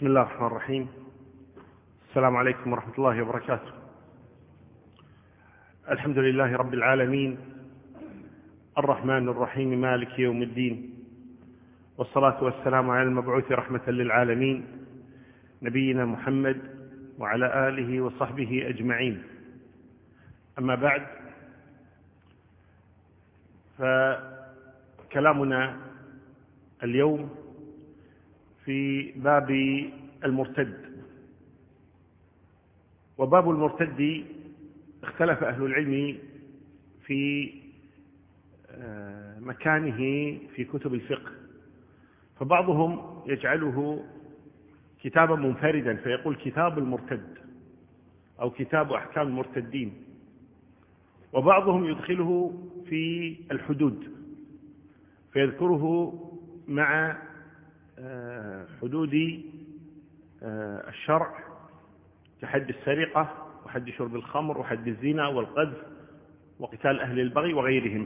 بسم الله الرحمن الرحيم. السلام عليكم ورحمة الله وبركاته. الحمد لله رب العالمين، الرحمن الرحيم، مالك يوم الدين، والصلاة والسلام على المبعوث رحمة للعالمين نبينا محمد وعلى آله وصحبه أجمعين. أما بعد، فكلامنا اليوم في باب المرتد. وباب المرتد اختلف أهل العلم في مكانه في كتب الفقه، فبعضهم يجعله كتابا منفردا فيقول كتاب المرتد أو كتاب أحكام المرتدين، وبعضهم يدخله في الحدود فيذكره مع حدود الشرع كحد السرقة وحد شرب الخمر وحد الزنا والقذف وقتال أهل البغي وغيرهم.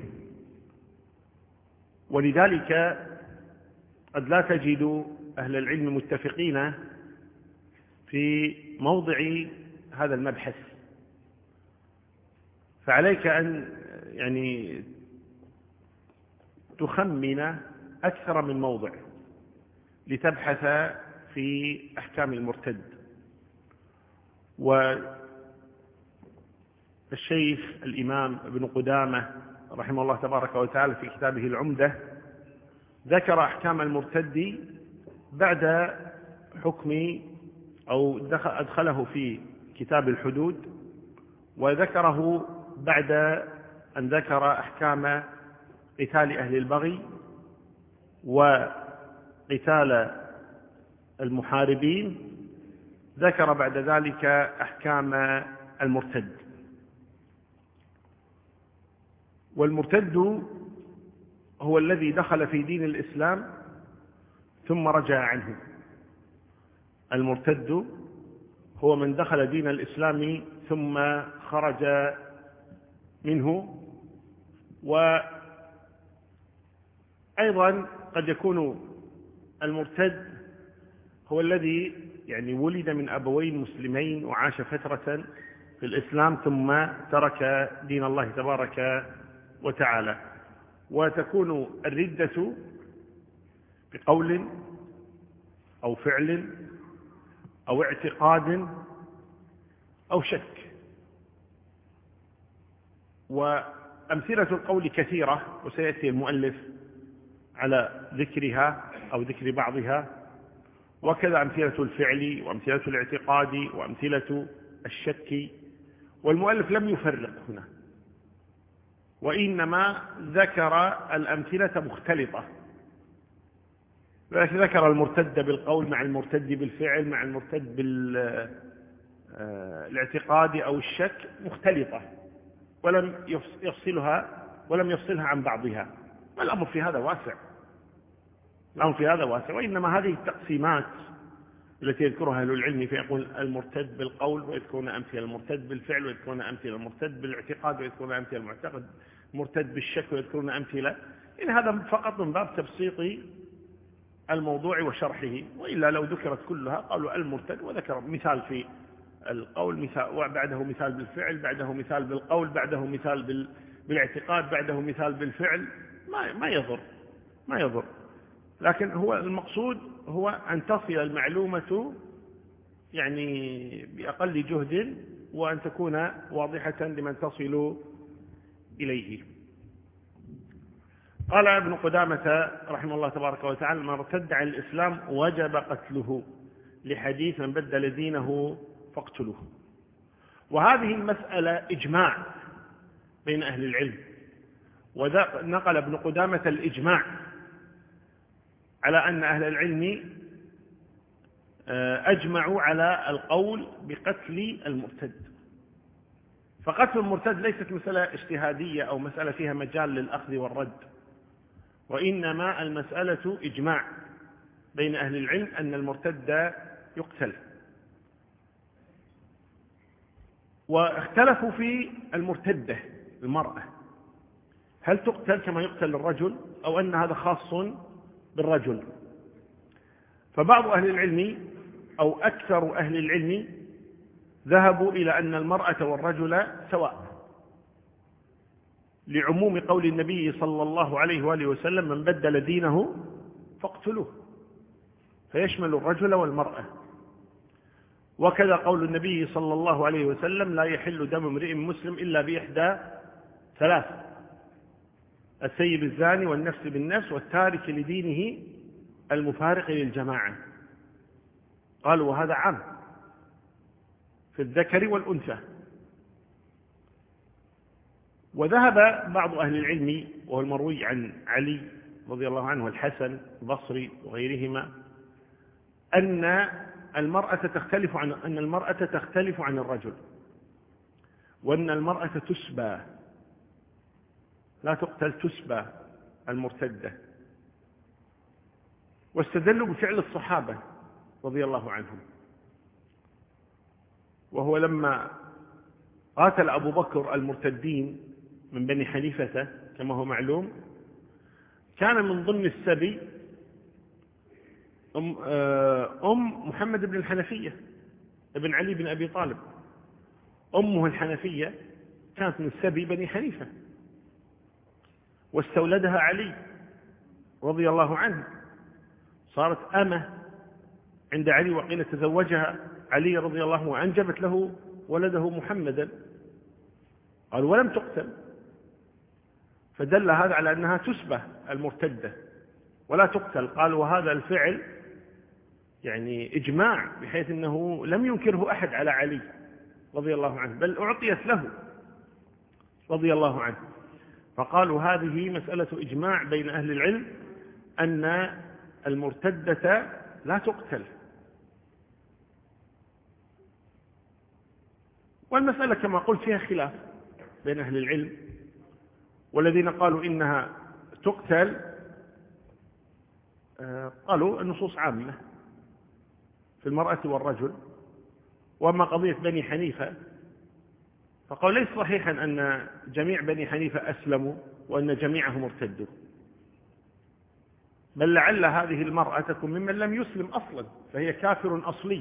ولذلك قد لا تجد أهل العلم متفقين في موضع هذا المبحث، فعليك أن تخمن أكثر من موضع لتبحث في أحكام المرتد. والشيخ الإمام ابن قدامة رحمه الله تبارك وتعالى في كتابه العمدة ذكر أحكام المرتد بعد حكم أو أدخله في كتاب الحدود، وذكره بعد أن ذكر أحكام قتال أهل البغي وقتال المحاربين، ذكر بعد ذلك أحكام المرتد. والمرتد هو الذي دخل في دين الإسلام ثم رجع عنه. المرتد هو من دخل دين الإسلام ثم خرج منه. وأيضا قد يكون المرتد هو الذي ولد من أبوين مسلمين وعاش فترة في الإسلام ثم ترك دين الله تبارك وتعالى. وتكون الردة بقول أو فعل أو اعتقاد أو شك. وأمثلة القول كثيرة وسيأتي المؤلف على ذكرها أو ذكر بعضها، وكذا أمثلة الفعل وأمثلة الاعتقاد وأمثلة الشك. والمؤلف لم يفرق هنا، وإنما ذكر الأمثلة مختلطة، ذكر المرتد بالقول مع المرتد بالفعل مع المرتد بالاعتقاد أو الشك مختلطة، ولم يفصلها عن بعضها. والأمر في هذا واسع، وإنما هذه التقسيمات التي يذكرها أهل العلم فيقول المرتد بالقول، ويذكرون أمثلة المرتد بالفعل، ويذكرون أمثلة المرتد بالاعتقاد، ويذكرون أمثلة المعتقد مرتد بالشك، ويذكرون أمثلة. هذا فقط من باب تبسيط الموضوع وشرحه، وإلا لو ذكرت كلها قالوا المرتد وذكر مثال في القول، مثال وبعده مثال بالفعل، بعده مثال بالقول، بعده مثال بالاعتقاد، بعده مثال بالفعل، ما يضر. لكن هو المقصود هو أن تصل المعلومة بأقل جهد، وأن تكون واضحة لمن تصل إليه. قال ابن قدامة رحمه الله تبارك وتعالى: من ارتد عن الإسلام وجب قتله، لحديث من بدل دينه فاقتلوه. وهذه المسألة إجماع بين أهل العلم، ونقل ابن قدامة الإجماع على أن أهل العلم أجمعوا على القول بقتل المرتد. فقتل المرتد ليست مسألة اجتهادية أو مسألة فيها مجال للأخذ والرد، وإنما المسألة إجماع بين أهل العلم أن المرتد يقتل. واختلفوا في المرتدة المرأة، هل تقتل كما يقتل الرجل أو أن هذا خاص بالرجل؟ فبعض أهل العلم أو أكثر أهل العلم ذهبوا إلى أن المرأة والرجل سواء، لعموم قول النبي صلى الله عليه وآله وسلم: من بدل دينه فاقتلوه، فيشمل الرجل والمرأة. وكذا قول النبي صلى الله عليه وسلم: لا يحل دم امرئ مسلم إلا بإحدى ثلاث: السيب الزاني، والنفس بالنفس، والتارك لدينه المفارق للجماعة. قالوا وهذا عام في الذكر والأنثى. وذهب بعض أهل العلم، وهو المروي عن علي رضي الله عنه والحسن البصري وغيرهما، أن المرأة تختلف عن الرجل، وأن المرأة تسبى، لا تقتل، تسبى المرتدة. واستدلوا بفعل الصحابة رضي الله عنهم، وهو لما قاتل أبو بكر المرتدين من بني حنيفة كما هو معلوم، كان من ضمن السبي أم محمد بن الحنفية ابن علي بن أبي طالب. أمه الحنفية كانت من سبي بني حنيفة، واستولدها علي رضي الله عنه، صارت أمة عند علي، وقيل تزوجها علي رضي الله عنه وأنجبت له ولده محمدا. قال ولم تقتل، فدل هذا على أنها تسبى المرتدة ولا تقتل. قال وهذا الفعل يعني إجماع، بحيث أنه لم ينكره أحد على علي رضي الله عنه، بل أعطيت له رضي الله عنه. فقالوا هذه مسألة إجماع بين أهل العلم أن المرتدة لا تقتل. والمسألة كما قلت فيها خلاف بين أهل العلم، والذين قالوا إنها تقتل قالوا النصوص عامة في المرأة والرجل. وأما قضية بني حنيفة فقالوا ليس صحيحا أن جميع بني حنيفة أسلموا وأن جميعهم ارتدوا، بل لعل هذه المرأة تكون ممن لم يسلم أصلا، فهي كافر أصلي،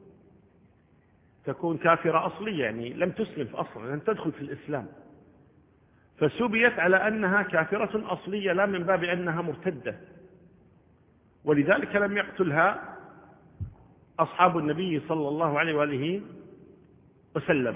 تكون كافرة أصلية، يعني لم تسلم أصلا، لم تدخل في الإسلام، فسبيت على أنها كافرة أصلية لا من باب أنها مرتدة، ولذلك لم يقتلها أصحاب النبي صلى الله عليه وآله وسلم.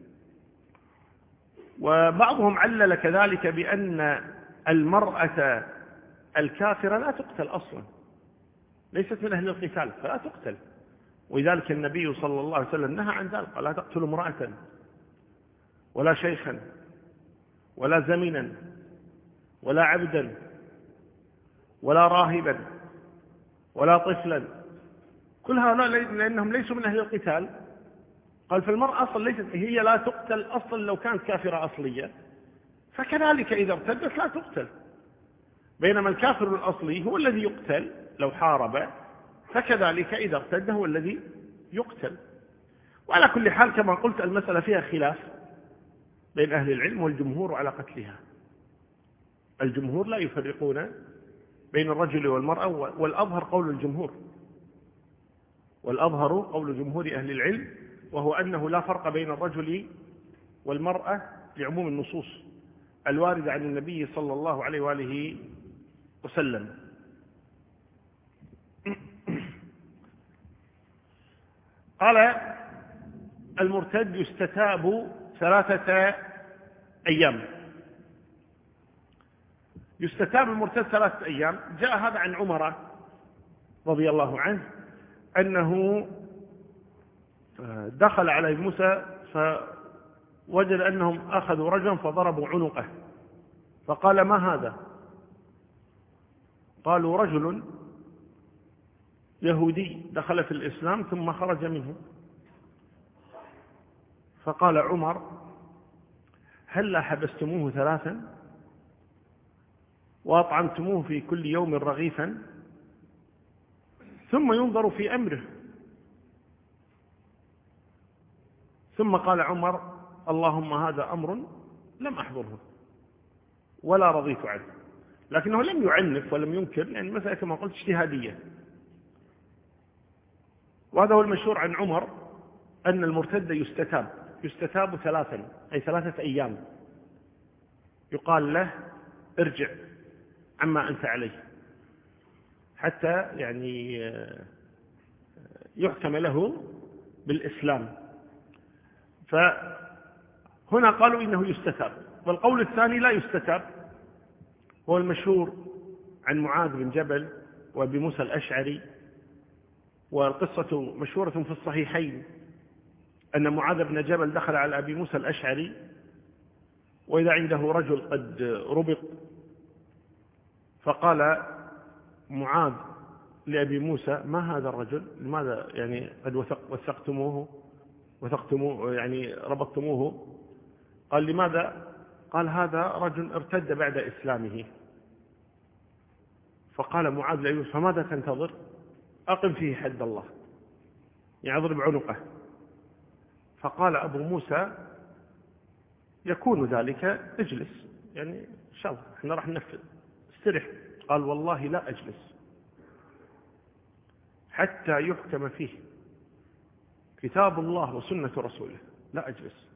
وبعضهم علل كذلك بأن المرأة الكافرة لا تقتل أصلا، ليست من أهل القتال فلا تقتل، ولذلك النبي صلى الله عليه وسلم نهى عن ذلك، قال لا تقتلوا امرأة ولا شيخا ولا زمنا ولا عبدا ولا راهبا ولا طفلا، كل هؤلاء لأنهم ليسوا من أهل القتال. قال فالمرأة أصلا ليست، هي لا تقتل أصلا لو كانت كافرة أصلية، فكذلك إذا ارتدت لا تقتل، بينما الكافر الأصلي هو الذي يقتل لو حارب، فكذلك إذا ارتد هو الذي يقتل. وعلى كل حال كما قلت المسألة فيها خلاف بين أهل العلم، والجمهور على قتلها. الجمهور لا يفرقون بين الرجل والمرأة، والأظهر قول الجمهور، والأظهر قول جمهور أهل العلم، وهو أنه لا فرق بين الرجل والمرأة لعموم النصوص الواردة عن النبي صلى الله عليه وآله وسلم. قال المرتد يستتاب 3 أيام. يستتاب المرتد 3 أيام. جاء هذا عن عمر رضي الله عنه أنه دخل على موسى فوجد أنهم أخذوا رجلا فضربوا عنقه، فقال ما هذا؟ قالوا رجل يهودي دخل في الإسلام ثم خرج منه. فقال عمر هل حبستموه 3 وأطعمتموه في كل يوم رغيفا ثم ينظر في أمره؟ ثم قال عمر اللهم هذا أمر لم أحضره ولا رضيت عنه، لكنه لم يعنف ولم ينكر، لأن المسألة كما قلت اجتهادية. وهذا هو المشهور عن عمر أن المرتد يستتاب 3 أي 3 أيام، يقال له ارجع عما أنت عليه حتى يعني يحكم له بالإسلام. فهنا قالوا إنه يستتاب. والقول الثاني لا يستتاب، هو المشهور عن معاذ بن جبل وأبي موسى الأشعري، والقصة مشهورة في الصحيحين أن معاذ بن جبل دخل على أبي موسى الأشعري وإذا عنده رجل قد ربط، فقال معاذ لأبي موسى: ما هذا الرجل؟ لماذا يعني قد وثقتموه يعني ربطتموه؟ قال: لماذا؟ قال: هذا رجل ارتد بعد إسلامه. فقال معاذ لأبي موسى: فماذا تنتظر؟ أقم فيه حد الله، يعني اضرب عنقه. فقال أبو موسى: يكون ذلك، اجلس، يعني إن شاء الله احنا راح ننفذ، استرح. قال: والله لا أجلس حتى يحكم فيه كتاب الله وسنة رسوله، لا أجلس.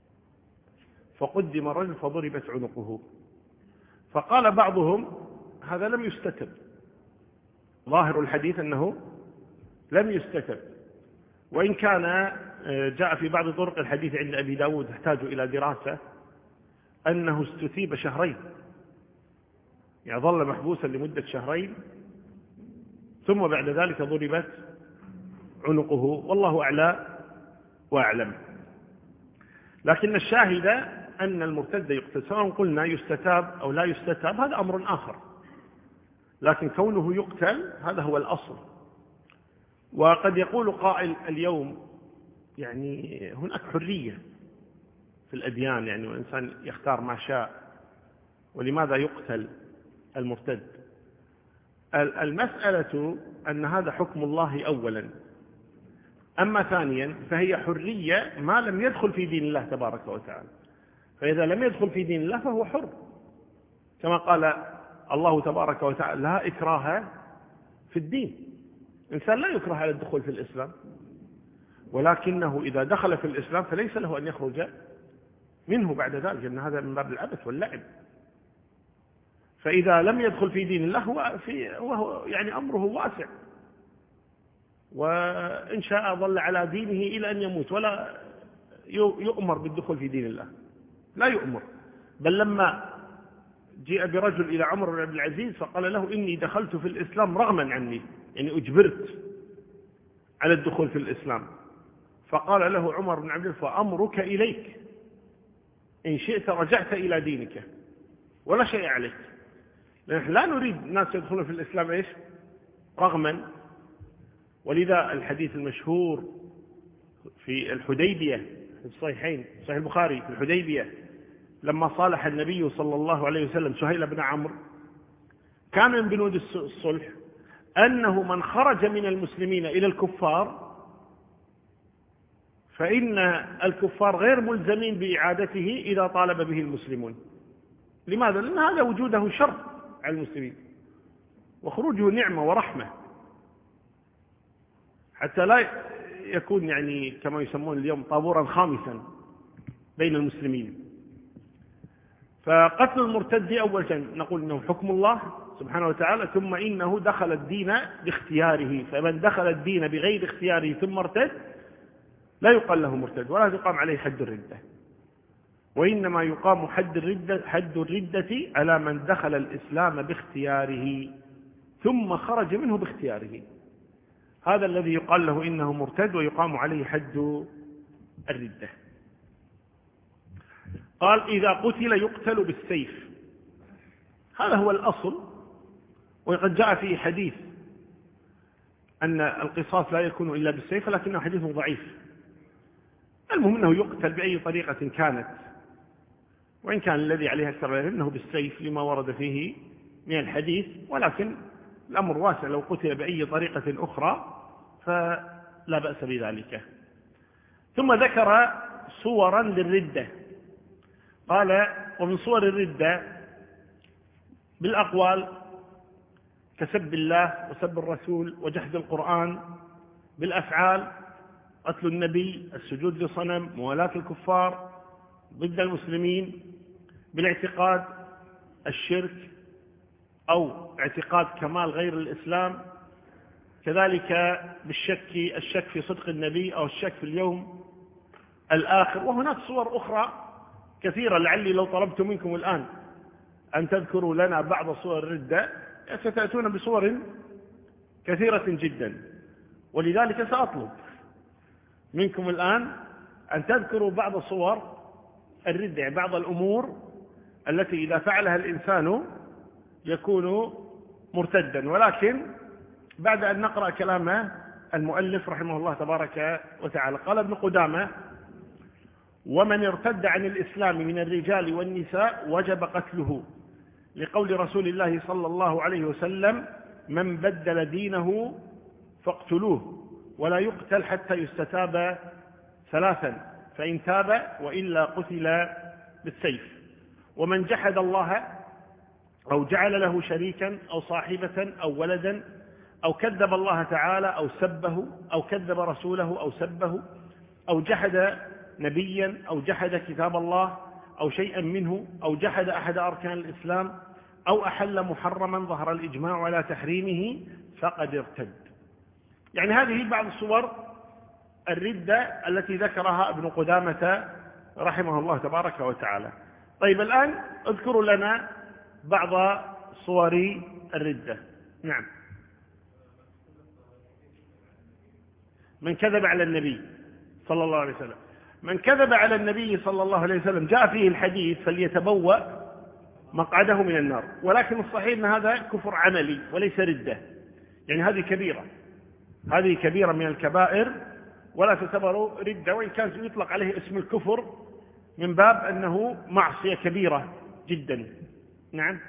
فقدم الرجل فضربت عنقه. فقال بعضهم: هذا لم يستتب، ظاهر الحديث أنه لم يستتب، وإن كان جاء في بعض طرق الحديث عند أبي داود يحتاج إلى دراسة أنه استتيب 2 شهرين، يعني ظل محبوسا لمدة 2 شهرين ثم بعد ذلك ضربت عنقه، والله أعلى وأعلم. لكن الشاهد أن المرتد يقتل، سواء قلنا يستتاب أو لا يستتاب هذا أمر آخر، لكن كونه يقتل هذا هو الأصل. وقد يقول قائل اليوم يعني هناك حرية في الأديان، يعني الإنسان يختار ما شاء، ولماذا يقتل المرتد؟ المسألة أن هذا حكم الله أولا، أما ثانيا فهي حرية ما لم يدخل في دين الله تبارك وتعالى، فإذا لم يدخل في دين الله فهو حر، كما قال الله تبارك وتعالى: لا إكراه في الدين. إنسان لا يكره على الدخول في الإسلام، ولكنه إذا دخل في الإسلام فليس له أن يخرج منه بعد ذلك، لأن هذا من باب العبث واللعب. فإذا لم يدخل في دين الله وهو يعني أمره واسع، وإن شاء ظل على دينه إلى أن يموت، ولا يؤمر بالدخول في دين الله، لا يؤمر. بل لما جاء برجل إلى عمر بن عبد العزيز فقال له: إني دخلت في الإسلام رغما عني، يعني أجبرت على الدخول في الإسلام. فقال له عمر بن عبد العزيز: فأمرك إليك، إن شئت رجعت إلى دينك ولا شيء عليك. نحن لا نريد الناس يدخلون في الإسلام إيش؟ رغما. ولذا الحديث المشهور في الحديبية في الصحيحين، صحيح البخاري، في الحديبية لما صالح النبي صلى الله عليه وسلم سهيل بن عمرو، كان من بنود الصلح أنه من خرج من المسلمين إلى الكفار فإن الكفار غير ملزمين بإعادته إذا طالب به المسلمون. لماذا؟ لأن هذا وجوده شر على المسلمين، وخروجه نعمة ورحمة، حتى لا يكون يعني كما يسمون اليوم طابورا خامسا بين المسلمين. فقتل المرتد أول شيء نقول إنه حكم الله سبحانه وتعالى، ثم إنه دخل الدين باختياره، فمن دخل الدين بغير اختياره ثم ارتد لا يقال له مرتد، ولا يقام عليه حد الردة، وإنما يقام حد الردة على من دخل الإسلام باختياره ثم خرج منه باختياره، هذا الذي يقال له إنه مرتد ويقام عليه حد الردة. قال: إذا قتل يقتل بالسيف، هذا هو الأصل. وقد جاء في حديث أن القصاص لا يكون إلا بالسيف، لكنه حديث ضعيف. المهم أنه يقتل بأي طريقة كانت، وإن كان الذي عليه أكثر أنه بالسيف لما ورد فيه من الحديث، ولكن الأمر واسع، لو قتل بأي طريقة أخرى فلا بأس بذلك. ثم ذكر صورا للردة، قال: ومن صور الردة بالأقوال كسب الله وسب الرسول وجحد القرآن بالأفعال: قتل النبي، السجود لصنم، موالاة الكفار ضد المسلمين. بالاعتقاد: الشرك أو اعتقاد كمال غير الإسلام. كذلك بالشك: الشك في صدق النبي أو الشك في اليوم الآخر. وهناك صور أخرى كثيرة، لعلي لو طلبت منكم الآن أن تذكروا لنا بعض صور الردة ستأتون بصور كثيرة جدا، ولذلك سأطلب منكم الآن أن تذكروا بعض صور الردة، بعض الأمور التي إذا فعلها الإنسان يكون مرتدا، ولكن بعد أن نقرأ كلام المؤلف رحمه الله تبارك وتعالى. قال ابن قدامة: ومن ارتد عن الإسلام من الرجال والنساء وجب قتله، لقول رسول الله صلى الله عليه وسلم: من بدل دينه فاقتلوه، ولا يقتل حتى يستتاب ثلاثا، فإن تاب وإلا قتل بالسيف. ومن جحد الله أو جعل له شريكا أو صاحبة أو ولدا أو كذب الله تعالى أو سبه أو كذب رسوله أو سبه أو جحد نبيا أو جحد كتاب الله أو شيئا منه أو جحد أحد أركان الإسلام أو أحل محرما ظهر الإجماع على تحريمه فقد ارتد. يعني هذه بعض صور الردة التي ذكرها ابن قدامة رحمه الله تبارك وتعالى. طيب، الآن اذكروا لنا بعض صور الردة. نعم. من كذب على النبي صلى الله عليه وسلم. من كذب على النبي صلى الله عليه وسلم جاء فيه الحديث: فليتبوأ مقعده من النار. ولكن الصحيح أن هذا كفر عملي وليس ردة، يعني هذه كبيرة، هذه كبيرة من الكبائر ولا تعتبر ردة، وإن كان يطلق عليه اسم الكفر من باب أنه معصية كبيرة جدا. نعم.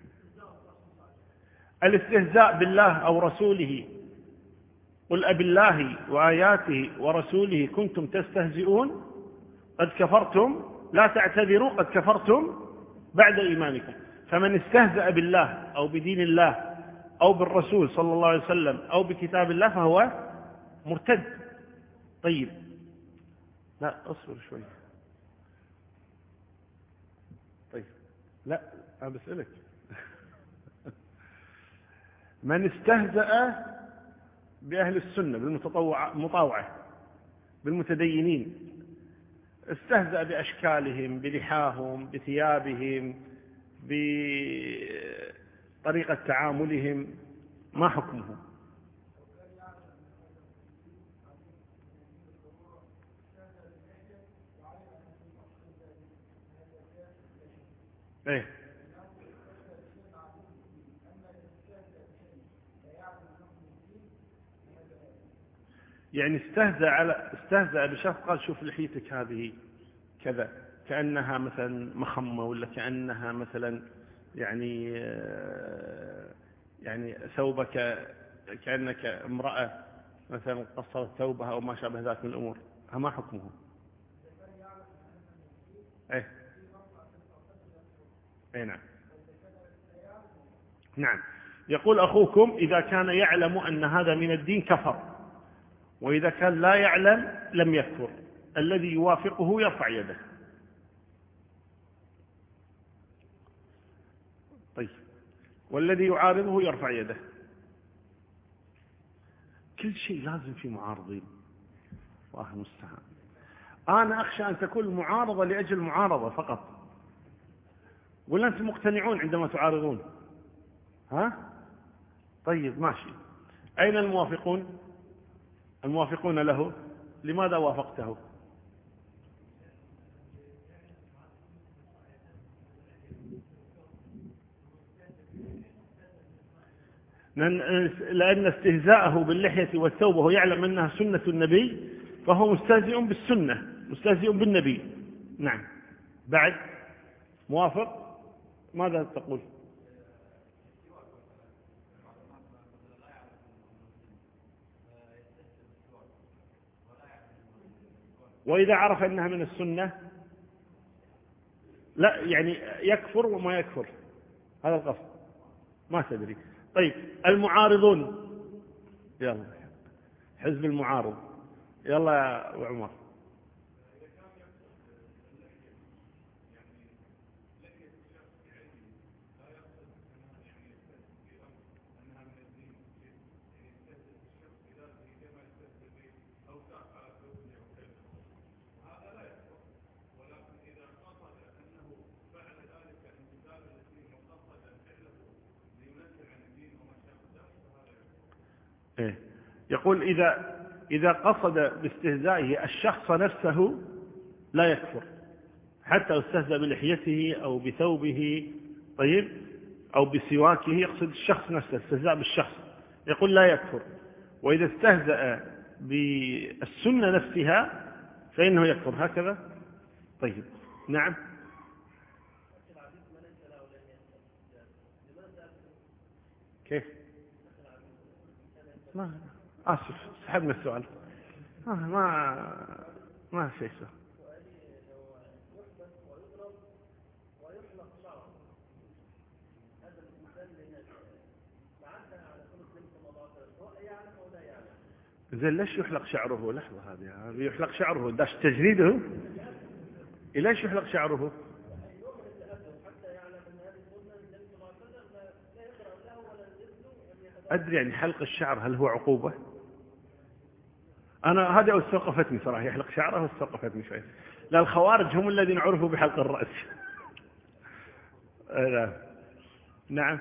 الاستهزاء بالله أو رسوله: قل أبالله وآياته ورسوله كنتم تستهزئون قد كفرتم لا تعتذروا قد كفرتم بعد إيمانكم. فمن استهزأ بالله أو بدين الله أو بالرسول صلى الله عليه وسلم أو بكتاب الله فهو مرتد. طيب، لا أصبر شوي. طيب، لا أنا بسألك. من استهزأ بأهل السنة بالمطاوعة بالمتدينين، استهزأ بأشكالهم، بلحاهم، بثيابهم، بطريقة تعاملهم، ما حكمه؟ ايه، يعني استهزأ بشخص، قال: شوف لحيتك هذه كذا، كأنها مثلا مخمة، ولا كأنها مثلا يعني ثوبك كأنك امرأة مثلا قصرت ثوبها أو ما شابه ذلك من الأمور، ما حكمه؟ ايه، ايه، نعم. نعم. يقول أخوكم: إذا كان يعلم أن هذا من الدين كفر، وإذا كان لا يعلم لم يكفر. الذي يوافقه يرفع يده. طيب، والذي يعارضه يرفع يده. كل شيء لازم في معارضين، الله المستعان. أنا أخشى أن تكون المعارضة لأجل المعارضة فقط، ولا أنتم مقتنعون عندما تعارضون؟ ها؟ طيب، ماشي. أين الموافقون؟ الموافقون له. لماذا وافقته؟ لأن استهزاءه باللحية والثوب وهو يعلم أنها سنة النبي فهو مستهزئ بالسنة، مستهزئ بالنبي. نعم. بعد موافق؟ ماذا تقول؟ وإذا عرف أنها من السنة لا، يعني يكفر وما يكفر، هذا القصد، ما تدري. طيب، المعارضون، يلا حزب المعارض. يلا يا أبو عمر. إيه؟ يقول إذا قصد باستهزائه الشخص نفسه لا يكفر، حتى لو استهزأ بلحيته أو بثوبه، طيب، أو بسواكه، يقصد الشخص نفسه، استهزاء بالشخص، يقول لا يكفر. وإذا استهزأ بالسنة نفسها فإنه يكفر. هكذا. طيب، نعم. كيف؟ ما آسف، سحبنا السؤال. ما شيء سهل. زين، ليش يحلق شعره؟ لحظة، هذه يحلق شعره داش تجريده. ليش يحلق شعره؟ أدري، يعني حلق الشعر هل هو عقوبة؟ أنا هذه استوقفتني صراحة، يحلق شعره واستوقفتني شوي. لا، الخوارج هم الذين عرفوا بحلق الرأس. نعم.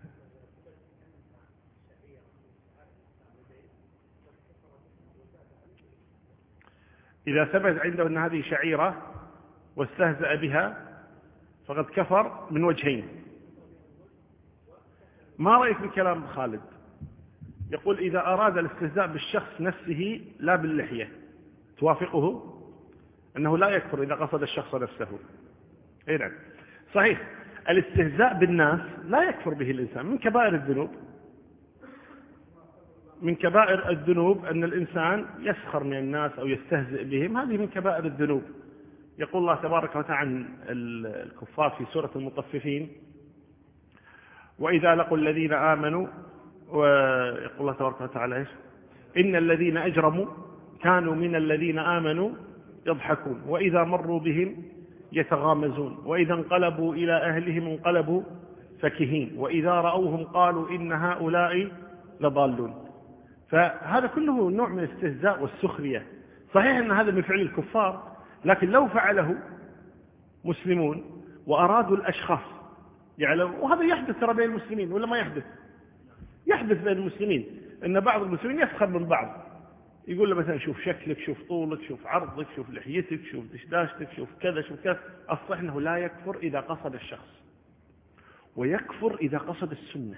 إذا ثبت عنده أن هذه شعيرة واستهزأ بها فقد كفر من وجهين. ما رأيك بكلام خالد؟ يقول إذا أراد الاستهزاء بالشخص نفسه لا باللحية، توافقه أنه لا يكفر إذا قصد الشخص نفسه؟ إيه نعم، صحيح. الاستهزاء بالناس لا يكفر به الإنسان، من كبائر الذنوب. من كبائر الذنوب أن الإنسان يسخر من الناس أو يستهزئ بهم، هذه من كبائر الذنوب. يقول الله تبارك وتعالى عن الكفار في سورة المطففين: وإذا لقوا الذين آمنوا، ويقول الله تبارك وتعالى إيش؟ إن الذين أجرموا كانوا من الذين آمنوا يضحكون وإذا مروا بهم يتغامزون وإذا انقلبوا إلى أهلهم انقلبوا فكهين وإذا رأوهم قالوا إن هؤلاء لضالون. فهذا كله نوع من الاستهزاء والسخرية. صحيح أن هذا من فعل الكفار، لكن لو فعله مسلمون وأرادوا الأشخاص يعلمون، وهذا يحدث ترى بين المسلمين ولا ما يحدث؟ يحدث بين المسلمين أن بعض المسلمين يسخر من بعض، يقول له مثلا شوف شكلك، شوف طولك، شوف عرضك، شوف لحيتك، شوف دشداشتك، شوف كذا شوف كذا. الصحيح أنه لا يكفر إذا قصد الشخص، ويكفر إذا قصد السنة.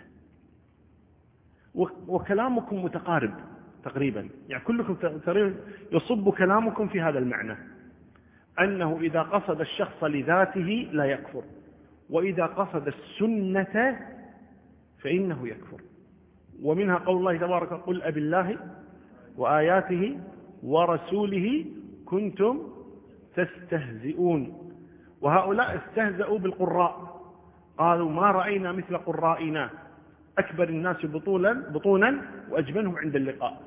وكلامكم متقارب تقريبا، يعني كلكم تقريبا يصب كلامكم في هذا المعنى، أنه إذا قصد الشخص لذاته لا يكفر، وإذا قصد السنة فإنه يكفر. ومنها قول الله تبارك: قل أبي الله وآياته ورسوله كنتم تستهزئون. وهؤلاء استهزأوا بالقراء، قالوا ما رأينا مثل قرائنا أكبر الناس بطونا وأجبنهم عند اللقاء.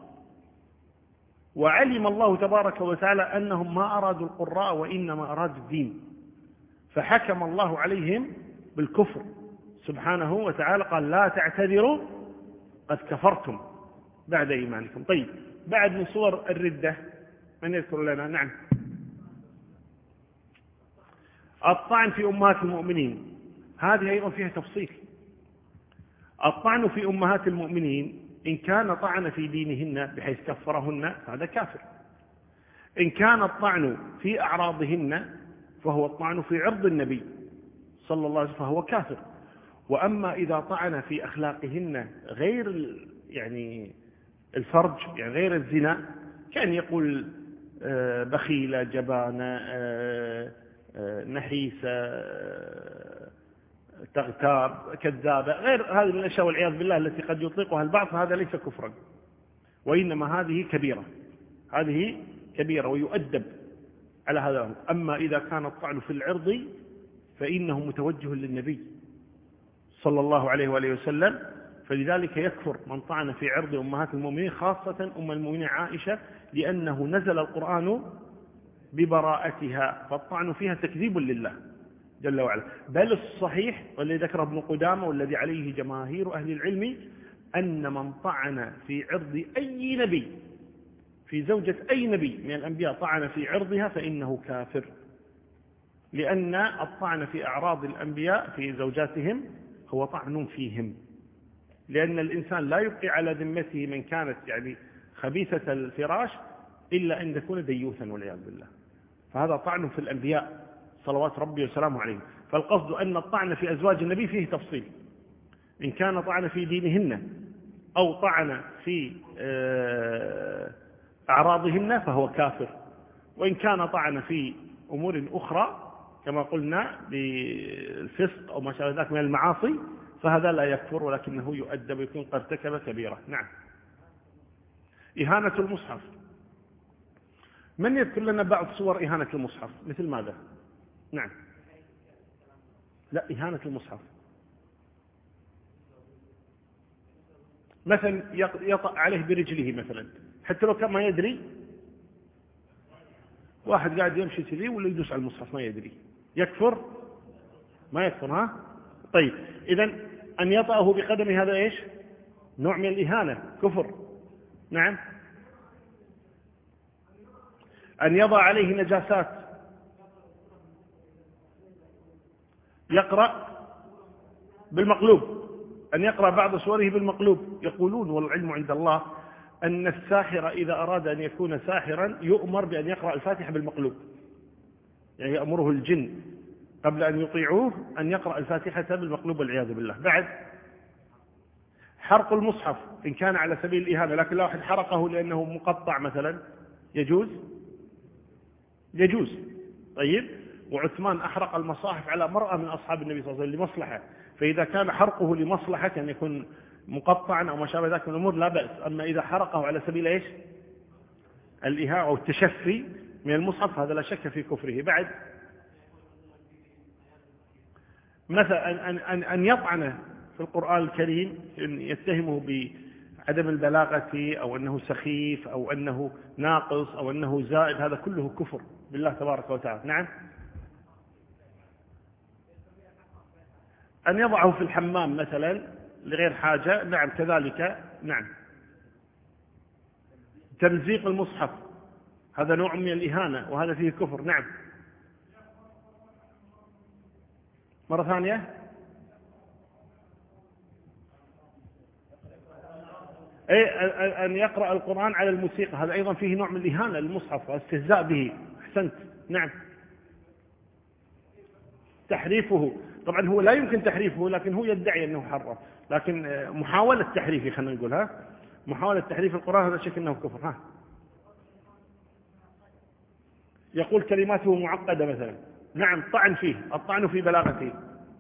وعلم الله تبارك وتعالى أنهم ما أرادوا القراء وإنما أرادوا الدين، فحكم الله عليهم بالكفر سبحانه وتعالى، قال: لا تعتذروا قد كفرتم بعد إيمانكم. طيب، بعد من صور الردة من يذكر لنا؟ نعم. الطعن في أمهات المؤمنين، هذه أيضا فيها تفصيل. الطعن في أمهات المؤمنين إن كان طعن في دينهن بحيث كفرهن فهذا كافر. إن كان الطعن في أعراضهن فهو الطعن في عرض النبي صلى الله عليه وسلم فهو كافر. وأما إذا طعن في أخلاقهن غير يعني الفرج، يعني غير الزنا، كان يقول بخيلة، جبانة، نحيسة، تغتاب، كذابة، غير هذه الأشياء والعياذ بالله التي قد يطلقها البعض، فهذا ليس كفرا، وإنما هذه كبيرة، هذه كبيرة ويؤدب على هذا الأمر. أما إذا كان الطعن في العرض فإنه متوجه للنبي صلى الله عليه وآله وسلم، فلذلك يكفر من طعن في عرض أمهات المؤمنين، خاصة أم المؤمنين عائشة، لأنه نزل القرآن ببراءتها، فالطعن فيها تكذيب لله جل وعلا. بل الصحيح والذي ذكره ابن قدامة والذي عليه جماهير أهل العلم أن من طعن في عرض أي نبي، في زوجة أي نبي من الأنبياء، طعن في عرضها فإنه كافر، لأن الطعن في أعراض الأنبياء في زوجاتهم هو طعن فيهم، لأن الإنسان لا يبقي على ذمته من كانت يعني خبيثة الفراش إلا أن تكون ديوثا والعياذ بالله، فهذا طعن في الأنبياء صلوات ربي وسلامه عليهم. فالقصد أن الطعن في أزواج النبي فيه تفصيل، إن كان طعن في دينهن أو طعن في أعراضهن فهو كافر، وإن كان طعن في أمور أخرى كما قلنا بالفسق أو ما شابه ذلك من المعاصي فهذا لا يكفر، ولكنه يؤدب ويكون قد ارتكب كبيرة. نعم. إهانة المصحف، من يذكر لنا بعض صور إهانة المصحف؟ مثل ماذا؟ نعم. لا، إهانة المصحف مثلا يطأ عليه برجله مثلا، حتى لو كان ما يدري، واحد قاعد يمشي كذي ولا يدوس على المصحف ما يدري، يكفر؟ ما يكفر. ها طيب، إذن أن يطأه بقدمه هذا إيش؟ نوع من الإهانة، كفر. نعم. أن يضع عليه نجاسات، يقرأ بالمقلوب، أن يقرأ بعض سوره بالمقلوب. يقولون والعلم عند الله أن الساحر إذا أراد أن يكون ساحرا يؤمر بأن يقرأ الفاتحة بالمقلوب، يعني يأمره الجن قبل أن يطيعوه أن يقرأ الفاتحة بالمقلوب والعياذ بالله. بعد حرق المصحف إن كان على سبيل الإهانة، لكن لو واحد حرقه لأنه مقطع مثلا يجوز. طيب، وعثمان أحرق المصاحف على مرأة من أصحاب النبي صلى الله عليه وسلم لمصلحة، فإذا كان حرقه لمصلحة كان يكون مقطعا أو ما شابه ذلك من الأمور لا بأس. أما إذا حرقه على سبيل إيش؟ الإهانة أو التشفي من المصحف هذا لا شك في كفره. بعد مثلا أن يطعن في القرآن الكريم، أن يتهمه بعدم البلاغة أو أنه سخيف أو أنه ناقص أو أنه زائد، هذا كله كفر بالله تبارك وتعالى. نعم. أن يضعه في الحمام مثلا لغير حاجة، نعم كذلك. نعم. تمزيق المصحف هذا نوع من الإهانة وهذا فيه كفر. نعم. مرة ثانية، أن يقرأ القرآن على الموسيقى، هذا أيضا فيه نوع من الإهانة للمصحف واستهزاء به. أحسنت. نعم. تحريفه، طبعا هو لا يمكن تحريفه، لكن هو يدعي أنه حرف، لكن محاولة تحريفه خلينا نقول، محاولة تحريف القرآن هذا شك أنه كفر. يقول كلماته معقدة مثلا، نعم طعن فيه، الطعن في بلاغته.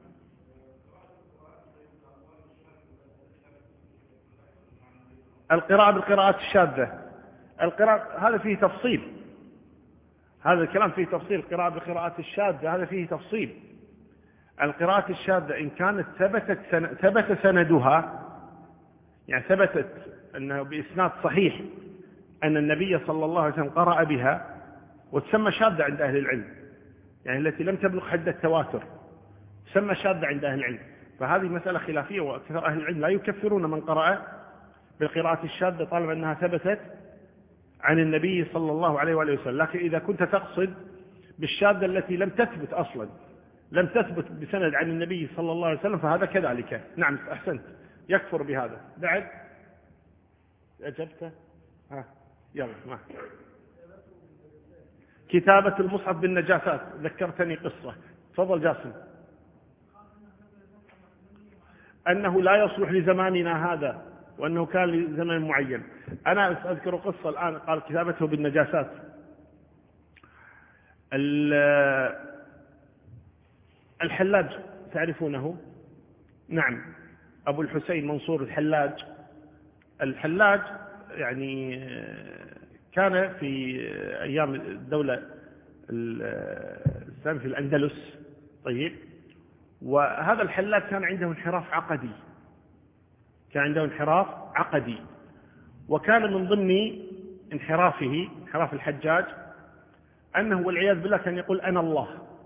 القراءة بالقراءات الشاذة، القراءة هذا فيه تفصيل، هذا الكلام فيه تفصيل. القراءة بالقراءات الشاذة هذا فيه تفصيل. القراءة الشاذة إن كانت ثبت سندها، يعني ثبتت أنه بإسناد صحيح أن النبي صلى الله عليه وسلم قرأ بها، وتسمى شاذة عند أهل العلم، يعني التي لم تبلغ حد التواتر تسمى شاذة عند أهل العلم. فهذه مسألة خلافية، وأكثر أهل العلم لا يكفرون من قرأ بالقراءة الشاذة طالما أنها ثبتت عن النبي صلى الله عليه وآله وسلم. لكن إذا كنت تقصد بالشاذة التي لم تثبت أصلا، لم تثبت بسند عن النبي صلى الله عليه وسلم، فهذا كذلك. نعم أحسنت، يكفر بهذا. بعد أجبت؟ يلا ما كتابة المصحف بالنجاسات، ذكرتني قصة. تفضل جاسم. أنه لا يصلح لزماننا هذا، وأنه كان لزمن معين. أنا أذكر قصة الآن، قال كتابته بالنجاسات. الحلاج تعرفونه؟ نعم، أبو الحسين منصور الحلاج يعني كان في أيام الدولة الإسلامية في الأندلس. طيب، وهذا الحلاج كان عنده انحراف عقدي، كان عنده انحراف عقدي. وكان من ضمن انحراف الحجاج أنه والعياذ بالله كان يقول أنا الله.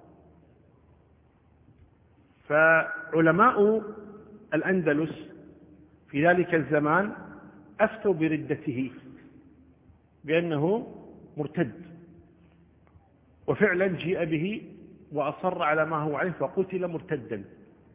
فعلماء الأندلس في ذلك الزمان أفتوا بردته بأنه مرتد، وفعلا جيء به وأصر على ما هو عليه فقتل مرتدا.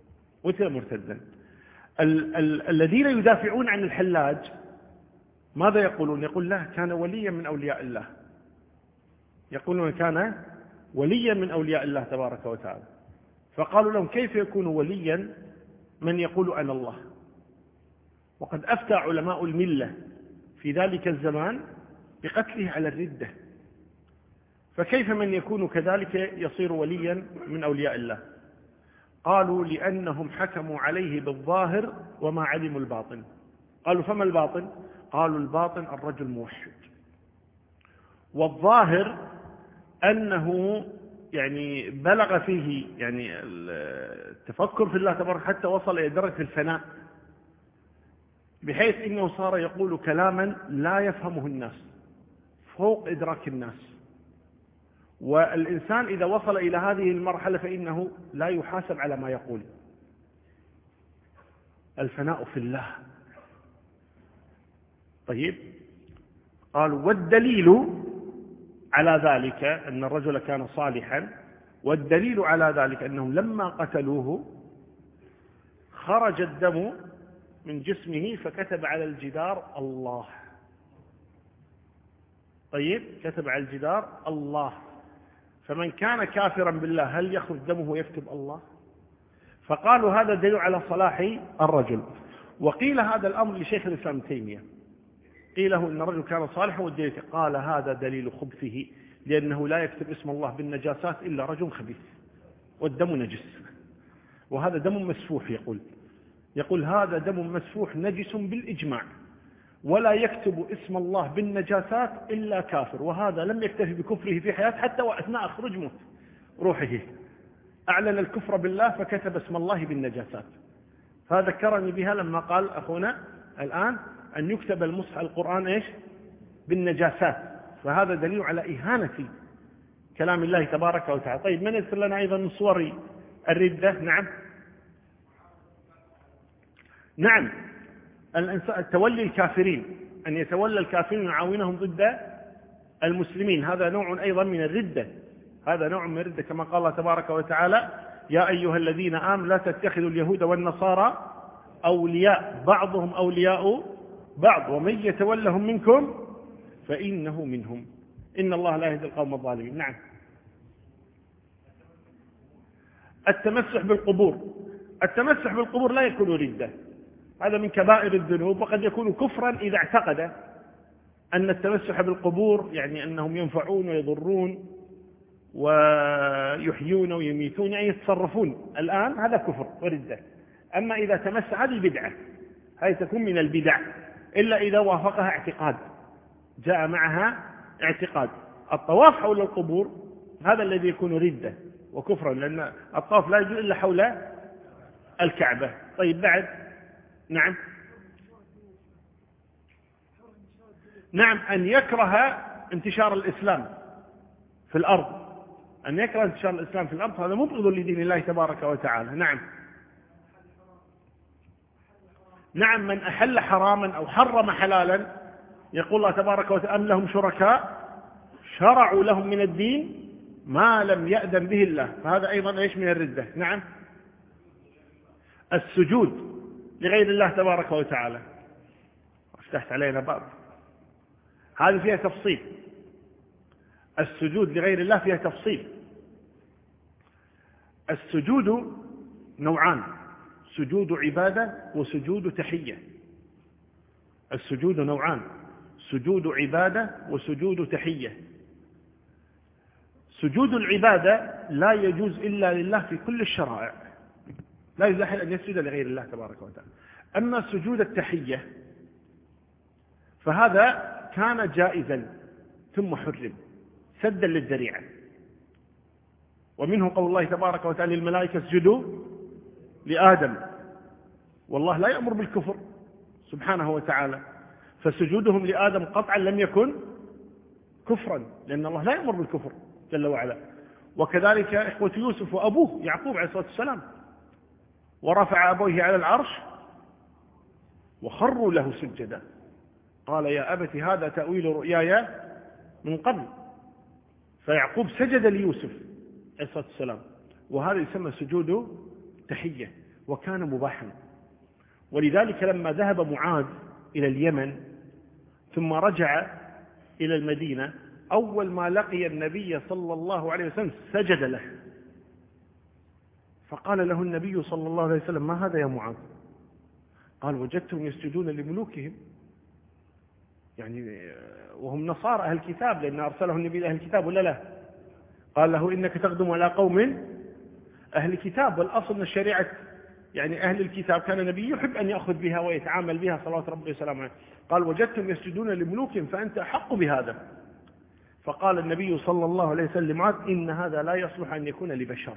الذين يدافعون عن الحلاج ماذا يقولون؟ يقول له كان وليا من أولياء الله، يقولون كان وليا من أولياء الله تبارك وتعالى. فقالوا لهم كيف يكون وليا من يقول أنا الله؟ وقد أفتى علماء الملة في ذلك الزمان بقتله على الردة، فكيف من يكون كذلك يصير وليا من أولياء الله؟ قالوا لأنهم حكموا عليه بالظاهر وما علموا الباطن. قالوا فما الباطن؟ قالوا الباطن الرجل موحد، والظاهر أنه يعني بلغ فيه يعني التفكر في الله تبارك حتى وصل إلى درجة الفناء، بحيث إنه صار يقول كلاما لا يفهمه الناس فوق إدراك الناس. والإنسان إذا وصل إلى هذه المرحلة فإنه لا يحاسب على ما يقول. الفناء في الله. طيب، قالوا والدليل على ذلك أن الرجل كان صالحا، والدليل على ذلك أنهم لما قتلوه خرج الدم من جسمه فكتب على الجدار الله. طيب، كتب على الجدار الله. فمن كان كافرا بالله هل يخرج دمه ويكتب الله؟ فقالوا هذا دليل على صلاح الرجل. وقيل هذا الأمر لشيخ الإسلام ابن تيمية، قيل له إن الرجل كان صالحا والدليل، قال هذا دليل خبثه، لأنه لا يكتب اسم الله بالنجاسات إلا رجل خبيث، والدم نجس، وهذا دم مسفوح. يقول هذا دم مسفوح نجس بالإجماع، ولا يكتب اسم الله بالنجاسات إلا كافر، وهذا لم يكتفي بكفره في حياته حتى وأثناء خروج موت روحه أعلن الكفر بالله فكتب اسم الله بالنجاسات. فذكرني بها لما قال أخونا الآن أن يكتب المصحف القرآن بالنجاسات، فهذا دليل على إهانة كلام الله تبارك وتعالى. طيب، من يذكر لنا أيضا من صور الردة؟ نعم، تولي الكافرين، أن يتولى الكافرين ويعاونهم ضد المسلمين، هذا نوع أيضا من الردة، هذا نوع من الردة، كما قال الله تبارك وتعالى يا أيها الذين آمنوا لا تتخذوا اليهود والنصارى أولياء بعضهم أولياء بعض ومن يتولهم منكم فإنه منهم إن الله لا يهدي القوم الظالمين. نعم، التمسح بالقبور لا يكون ردة، هذا من كبائر الذنوب، وقد يكون كفرا إذا اعتقد أن التمسح بالقبور يعني أنهم ينفعون ويضرون ويحيون ويميتون، يعني يتصرفون الآن، هذا كفر وردة. أما إذا تمسح هذه بدعة، هذه تكون من البدع إلا إذا وافقها اعتقاد، جاء معها اعتقاد. الطواف حول القبور هذا الذي يكون ردة وكفرا، لأن الطواف لا يجوز إلا حول الكعبة. طيب، بعد نعم أن يكره انتشار الإسلام في الأرض، أن يكره انتشار الإسلام في الأرض، هذا مبغض لدين الله تبارك وتعالى. نعم، من أحل حراما أو حرم حلالا يقول الله تبارك وتعالى أم لهم شركاء شرعوا لهم من الدين ما لم يأذن به الله، فهذا أيضا من الردة. نعم، السجود لغير الله تبارك وتعالى، افتحت علينا باب، هذه فيها تفصيل، السجود لغير الله فيها تفصيل. السجود نوعان، سجود عبادة وسجود تحية. السجود نوعان، سجود عبادة وسجود تحية. سجود العبادة لا يجوز إلا لله في كل الشرائع، لا يجوز أحد أن يسجد لغير الله تبارك وتعالى. أما سجود التحية فهذا كان جائزا ثم حرم سدا للذريعة، ومنه قول الله تبارك وتعالى للملائكة اسجدوا لآدم، والله لا يأمر بالكفر سبحانه وتعالى. فسجودهم لآدم قطعا لم يكن كفرا، لأن الله لا يأمر بالكفر جل وعلا. وكذلك إخوة يوسف وأبوه يعقوب عليه الصلاة والسلام، ورفع أبويه على العرش وخروا له سجدا، قال يا أبت هذا تأويل رؤياي من قبل. فيعقوب سجد ليوسف عليه الصلاة والسلام، وهذا يسمى سجود تحية، وكان مباحا. ولذلك لما ذهب معاذ إلى اليمن ثم رجع إلى المدينة، أول ما لقي النبي صلى الله عليه وسلم سجد له، فقال له النبي صلى الله عليه وسلم ما هذا يا معاذ؟ قال وجدتهم يسجدون لملوكهم، يعني وهم نصارى أهل الكتاب، لأن أرسله النبي لأهل الكتاب ولا لا؟ قال له إنك تقدم على قوم أهل الكتاب، والأصل من الشريعة يعني أهل الكتاب كان النبي يحب أن يأخذ بها ويتعامل بها صلوات ربي وسلامه عليه. قال وجدتم يسجدون لملوكهم فأنت أحق بهذا. فقال النبي صلى الله عليه وسلم إن هذا لا يصلح أن يكون لبشر،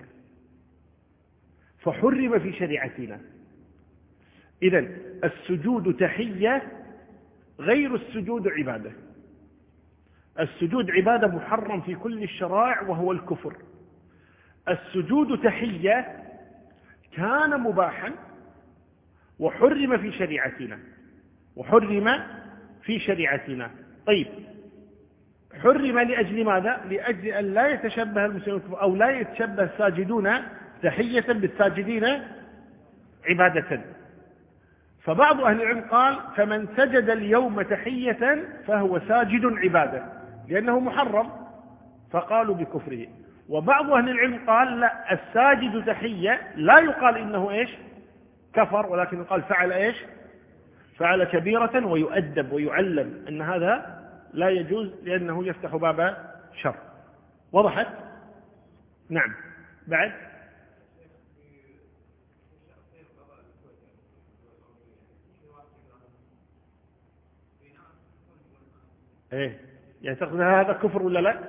فحرم في شريعتنا. إذن السجود تحية غير السجود عبادة. السجود عبادة محرم في كل الشرائع وهو الكفر. السجود تحية كان مباحا وحرم في شريعتنا، وحرم في شريعتنا. طيب حرم لأجل ماذا؟ لأجل أن لا يتشبه المسلمون أو لا يتشبه الساجدون تحية بالساجدين عبادة. فبعض أهل العلم قال فمن سجد اليوم تحية فهو ساجد عبادة لأنه محرم، فقالوا بكفره. وبعض أهل العلم قال لا، الساجد تحية لا يقال إنه إيش كفر، ولكن يقال فعل إيش فعل كبيرة ويؤدب ويعلم أن هذا لا يجوز لأنه يفتح باب شر. وضحت؟ نعم. بعد ايه يعني تقصد هذا كفر ولا لا؟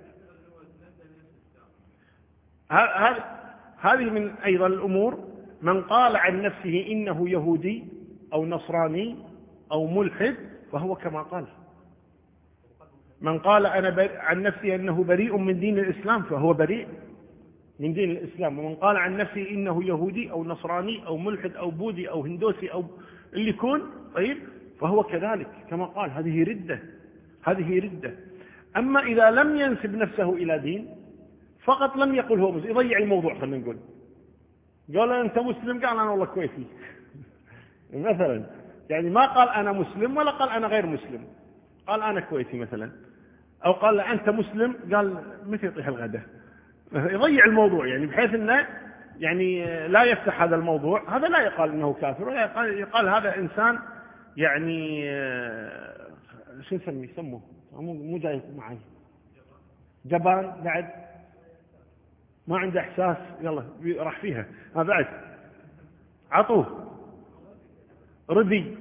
هذه من أيضا الأمور. من قال عن نفسه إنه يهودي أو نصراني أو ملحد فهو كما قال. من قال أنا عن نفسه أنه بريء من دين الإسلام فهو بريء من دين الإسلام. ومن قال عن نفسه إنه يهودي أو نصراني أو ملحد أو بوذي أو هندوسي أو اللي يكون طيب فهو كذلك كما قال. هذه ردة، هذه ردة. أما إذا لم ينسب نفسه إلى دين فقط لم يقل هو مسلم، يضيع الموضوع. خلينا نقول قال أنت مسلم، قال أنا والله كويتي مثلا، يعني ما قال أنا مسلم ولا قال أنا غير مسلم، قال أنا كويتي مثلا. أو قال أنت مسلم، قال متى يطيح الغداء، يضيع الموضوع يعني بحيث أنه يعني لا يفتح هذا الموضوع. هذا لا يقال أنه كافر، ولا يقال هذا إنسان يعني شو نسميه، يسموه مو جاي معي جبان، بعد ما عنده إحساس، يلا راح فيها. بعد عطوه ردي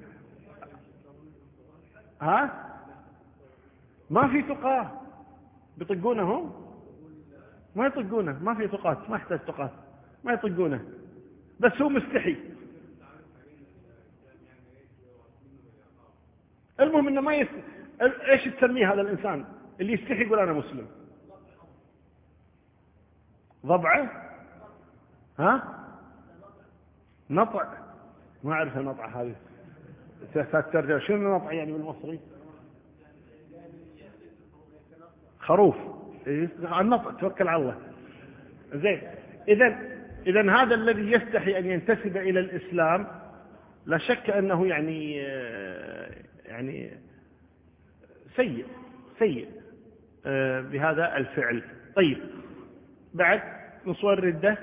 ها ما في تقاه، بيطقونه هم ما يطقونه، ما في تقات، ما يحتاج تقات، ما يطقونه، بس هو مستحي. المهم انه ما ايش تسميه هذا الانسان اللي يستحي يقول انا مسلم؟ ضبعه؟ ها نطع؟ ما اعرف النطع هذه ترجع شنو نطع يعني بالمصري؟ خروف. النطع توكل على الله. زين. اذا هذا الذي يستحي ان ينتسب الى الاسلام لا شك انه يعني سيء بهذا الفعل. طيب بعد من صور الردة.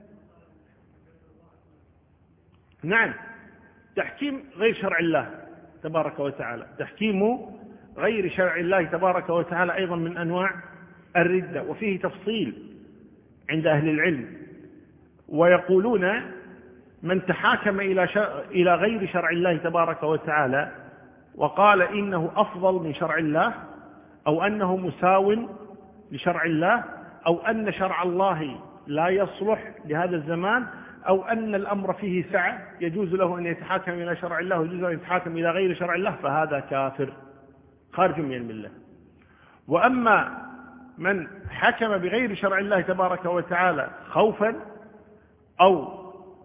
نعم، تحكيم غير شرع الله تبارك وتعالى. تحكيم غير شرع الله تبارك وتعالى أيضا من أنواع الردة، وفيه تفصيل عند أهل العلم. ويقولون من تحاكم إلى غير شرع الله تبارك وتعالى وقال إنه أفضل من شرع الله، أو أنه مساو لشرع الله، أو أن شرع الله لا يصلح لهذا الزمان، أو أن الأمر فيه سعة يجوز له أن يتحاكم إلى شرع الله ويجوز له أن يتحاكم إلى غير شرع الله، فهذا كافر خارج من الملة. وأما من حكم بغير شرع الله تبارك وتعالى خوفا أو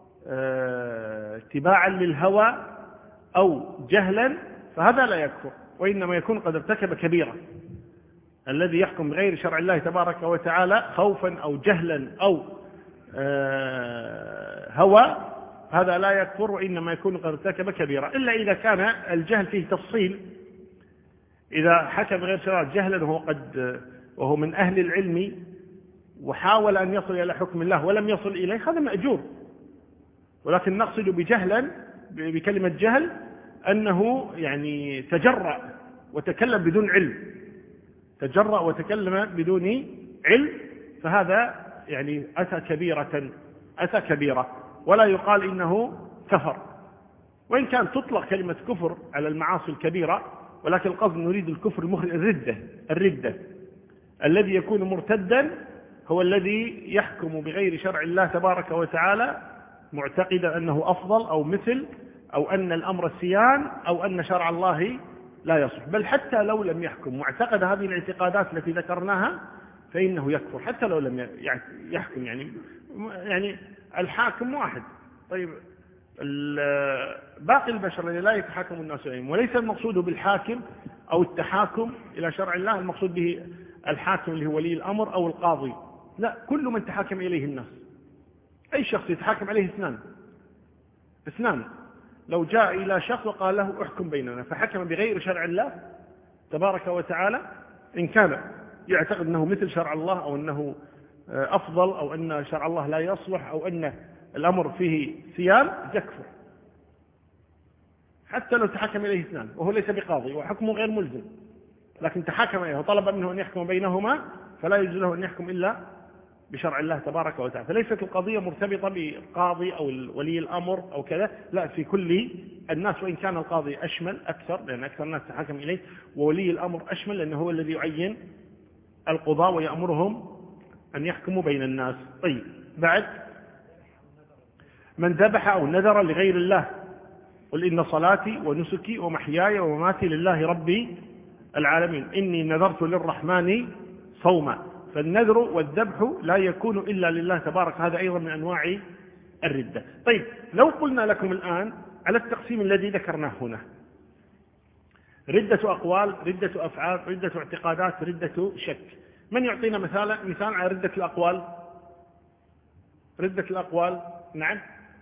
اتباعا للهوى أو جهلا فهذا لا يكفر، وإنما يكون قد ارتكب كبيرة. الذي يحكم بغير شرع الله تبارك وتعالى خوفا أو جهلا أو هوى هذا لا يكفر، وإنما يكون قد ارتكب كبيرة، إلا إذا كان الجهل فيه تفصيل. إذا حكم بغير شرع جهلا وهو من أهل العلم وحاول أن يصل إلى حكم الله ولم يصل إليه هذا مأجور. ولكن نقصد بجهلا بكلمة جهل أنه يعني تجرأ وتكلم بدون علم، تجرأ وتكلم بدون علم، فهذا يعني أتى كبيرة ولا يقال إنه كفر. وإن كان تطلق كلمة كفر على المعاصي الكبيرة، ولكن القصد نريد الكفر الردة. الذي يكون مرتدا هو الذي يحكم بغير شرع الله تبارك وتعالى معتقدا أنه أفضل أو مثل أو أن الأمر سيان أو أن شرع الله لا يصح. بل حتى لو لم يحكم معتقد هذه الاعتقادات التي ذكرناها فإنه يكفر حتى لو لم يحكم. يعني الحاكم واحد. طيب باقي البشر الذي لا يتحاكم الناس إليهم، وليس المقصود بالحاكم أو التحاكم إلى شرع الله المقصود به الحاكم اللي هو ولي الأمر أو القاضي، لا، كل من تحاكم إليه الناس. أي شخص يتحاكم عليه اثنان لو جاء إلى شخص وقال له احكم بيننا فحكم بغير شرع الله تبارك وتعالى، إن كان يعتقد أنه مثل شرع الله أو أنه أفضل أو أن شرع الله لا يصلح أو أن الأمر فيه سيان، يكفر حتى لو تحكم إليه اثنان وهو ليس بقاضي وحكمه غير ملزم، لكن تحكم إليه وطلب منه أن يحكم بينهما فلا يجوز له أن يحكم إلا بشرع الله تبارك وتعالى. فليست القضية مرتبطة بالقاضي أو ولي الأمر أو كذا، لا، في كل الناس، وإن كان القاضي أشمل أكثر لأن أكثر الناس تحكم إليه، وولي الأمر أشمل لأنه هو الذي يعين القضاة ويأمرهم أن يحكموا بين الناس. طيب، بعد من ذبح أو نذر لغير الله قل إن صلاتي ونسكي ومحياي ومماتي لله رب العالمين إني نذرت للرحمن صوما. فالنذر والذبح لا يكون إلا لله تبارك، هذا أيضا من أنواع الردة. طيب، لو قلنا لكم الآن على التقسيم الذي ذكرناه هنا، ردة أقوال، ردة أفعال، ردة اعتقادات، ردة شك، من يعطينا مثال على ردة الأقوال؟ ردة الأقوال، نعم،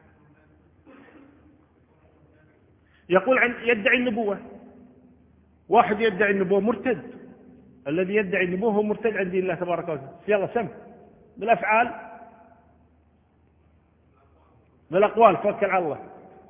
يقول يدعي النبوة، واحد يدعي النبوة مرتد، الذي يدعي النبوة هو مرتد عن دين الله تبارك وتعالى. يلا سم بالأفعال، بالأقوال، توكل على الله.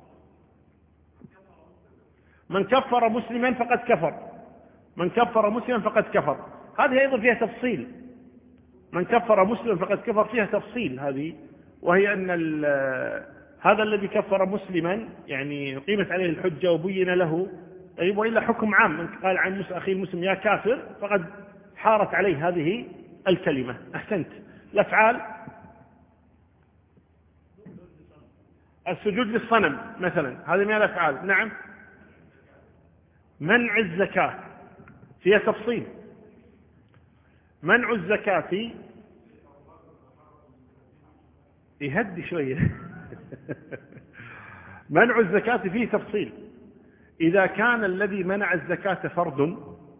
من كفر مسلما فقد كفر، من كفر مسلما فقد كفر، هذه أيضا فيها تفصيل. من كفر مسلما فقد كفر فيها تفصيل هذه، وهي أن هذا الذي كفر مسلما يعني قيمت عليه الحجة وبين له، طيب، وإلا حكم عام، من قال عن أخي المسلم يا كافر فقد حارت عليه هذه الكلمة. أحسنت. الأفعال، السجود للصنم مثلا، هذه من الأفعال. نعم. منع الزكاة فيها تفصيل. منع الزكاة يهدي شوية منع الزكاة فيه تفصيل. إذا كان الذي منع الزكاة فرد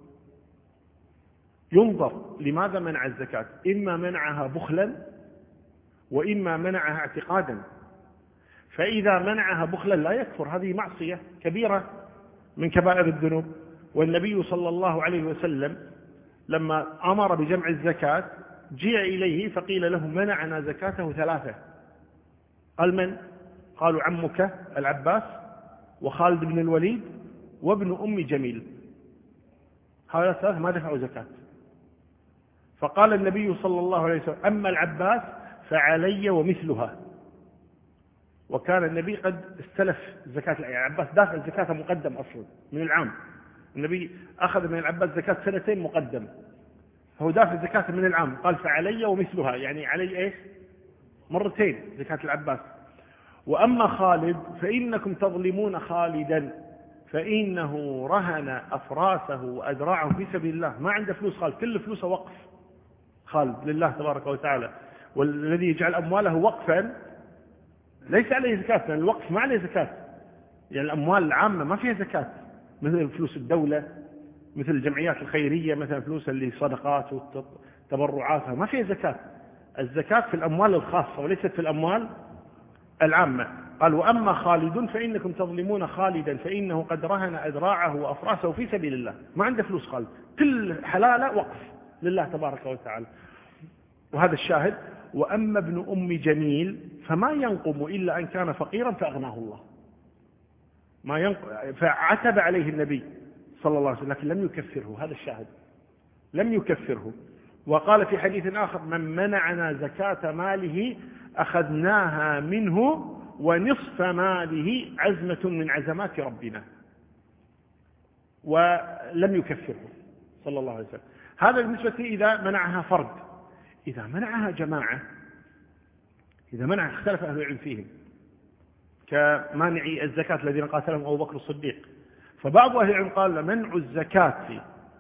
ينظر لماذا منع الزكاة، إما منعها بخلا وإما منعها اعتقادا. فإذا منعها بخلا لا يكفر، هذه معصية كبيرة من كبائر الذنوب. والنبي صلى الله عليه وسلم لما أمر بجمع الزكاة جيء إليه فقيل له منعنا زكاته ثلاثة. قال من؟ قالوا عمك العباس وخالد بن الوليد وابن أم جميل، هؤلاء الثلاثة ما دفعوا زكاة. فقال النبي صلى الله عليه وسلم أما العباس فعلي ومثلها. وكان النبي قد استلف زكاة العباس، دافع الزكاة مقدم أصلا من العام، النبي أخذ من العباس زكاة سنتين مقدم، فهو دافع الزكاة من العام. قال فعلي ومثلها، يعني علي إيش؟ مرتين زكاة العباس. وأما خالد فإنكم تظلمون خالدا فإنه رهن أفراسه وأدراعه في سبيل الله، ما عنده فلوس خالد، كل فلوسه وقف خالد لله تبارك وتعالى. والذي يجعل أمواله وقفا ليس عليه زكاة، لأن الوقف ما عليه زكاة، يعني الأموال العامة ما فيها زكاة، مثل فلوس الدولة، مثل الجمعيات الخيرية، مثل فلوس اللي صدقات وتبرعاتها ما فيها زكاة. الزكاة في الأموال الخاصة وليست في الأموال العامة. قال وأما خالد فإنكم تظلمون خالدا فإنه قد رهن أذراعه وأفراسه في سبيل الله، ما عنده فلوس خالد، كل حلاله وقف لله تبارك وتعالى. وهذا الشاهد. وأما ابن أم جميل فما ينقم إلا أن كان فقيرا فأغناه الله، فعتب عليه النبي صلى الله عليه وسلم لكن لم يكفره، هذا الشاهد، لم يكفره. وقال في حديث آخر من منعنا زكاة ماله أخذناها منه ونصف ماله عزمة من عزمات ربنا، ولم يكفره صلى الله عليه وسلم. هذا بالنسبة إذا منعها فرد. إذا منعها جماعة، إذا منعها اختلف أهل العلم فيهم كمانعي الزكاة الذين قاتلهم أبو بكر الصديق، فبعض أهل العلم قال منع الزكاة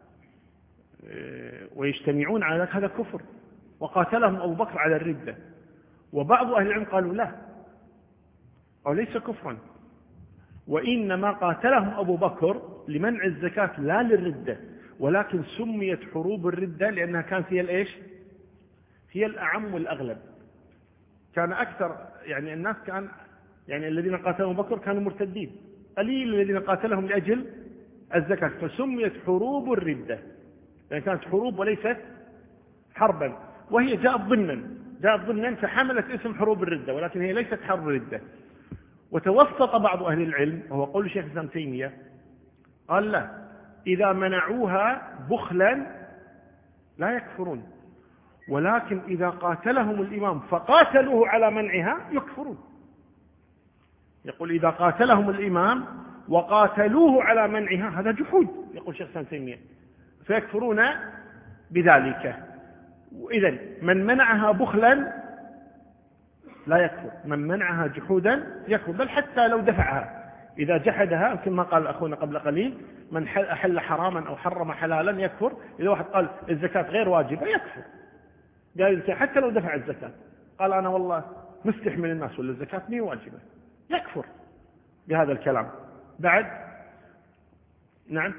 ويجتمعون على ذلك هذا كفر وقاتلهم أبو بكر على الردة. وبعض أهل العلم قالوا لا، أو ليس كفرا، وإنما قاتلهم أبو بكر لمنع الزكاة لا للردة، ولكن سميت حروب الردة لأنها كانت هي الإيش؟ هي الأعم والأغلب. كان أكثر يعني الناس كان يعني الذين قاتلهم أبو بكر كانوا مرتدين، قليل الذين قاتلهم لأجل الزكاة، فسميت حروب الردة يعني كانت حروب وليست حربا، وهي جاءت ضمنا فحملت اسم حروب الردة، ولكن هي ليست حرب الردة. وتوسط بعض أهل العلم وهو قول الشيخ الإسلام تيمية قال لا، إذا منعوها بخلا لا يكفرون، ولكن إذا قاتلهم الإمام فقاتلوه على منعها يكفرون. يقول إذا قاتلهم الإمام وقاتلوه على منعها هذا جحود، يقول الشيخ الإسلام تيمية، فيكفرون بذلك. إذن من منعها بخلا لا يكفر، من منعها جحودا يكفر، بل حتى لو دفعها إذا جحدها كما قال أخونا قبل قليل من أحل حراما أو حرم حلالا يكفر. إذا واحد قال الزكاة غير واجبة يكفر، قال حتى لو دفع الزكاة، قال أنا والله مستحمل الناس ولا الزكاة مي واجبة، يكفر بهذا الكلام. بعد نعم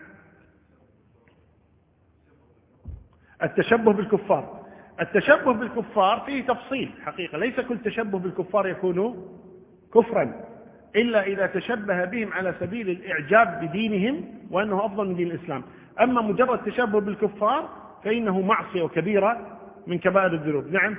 التشبه بالكفار. التشبه بالكفار فيه تفصيل حقيقة، ليس كل تشبه بالكفار يكون كفرا إلا إذا تشبه بهم على سبيل الإعجاب بدينهم وأنه أفضل من دين الإسلام. أما مجرد تشبه بالكفار فإنه معصية وكبيرة من كبائر الذنوب. نعم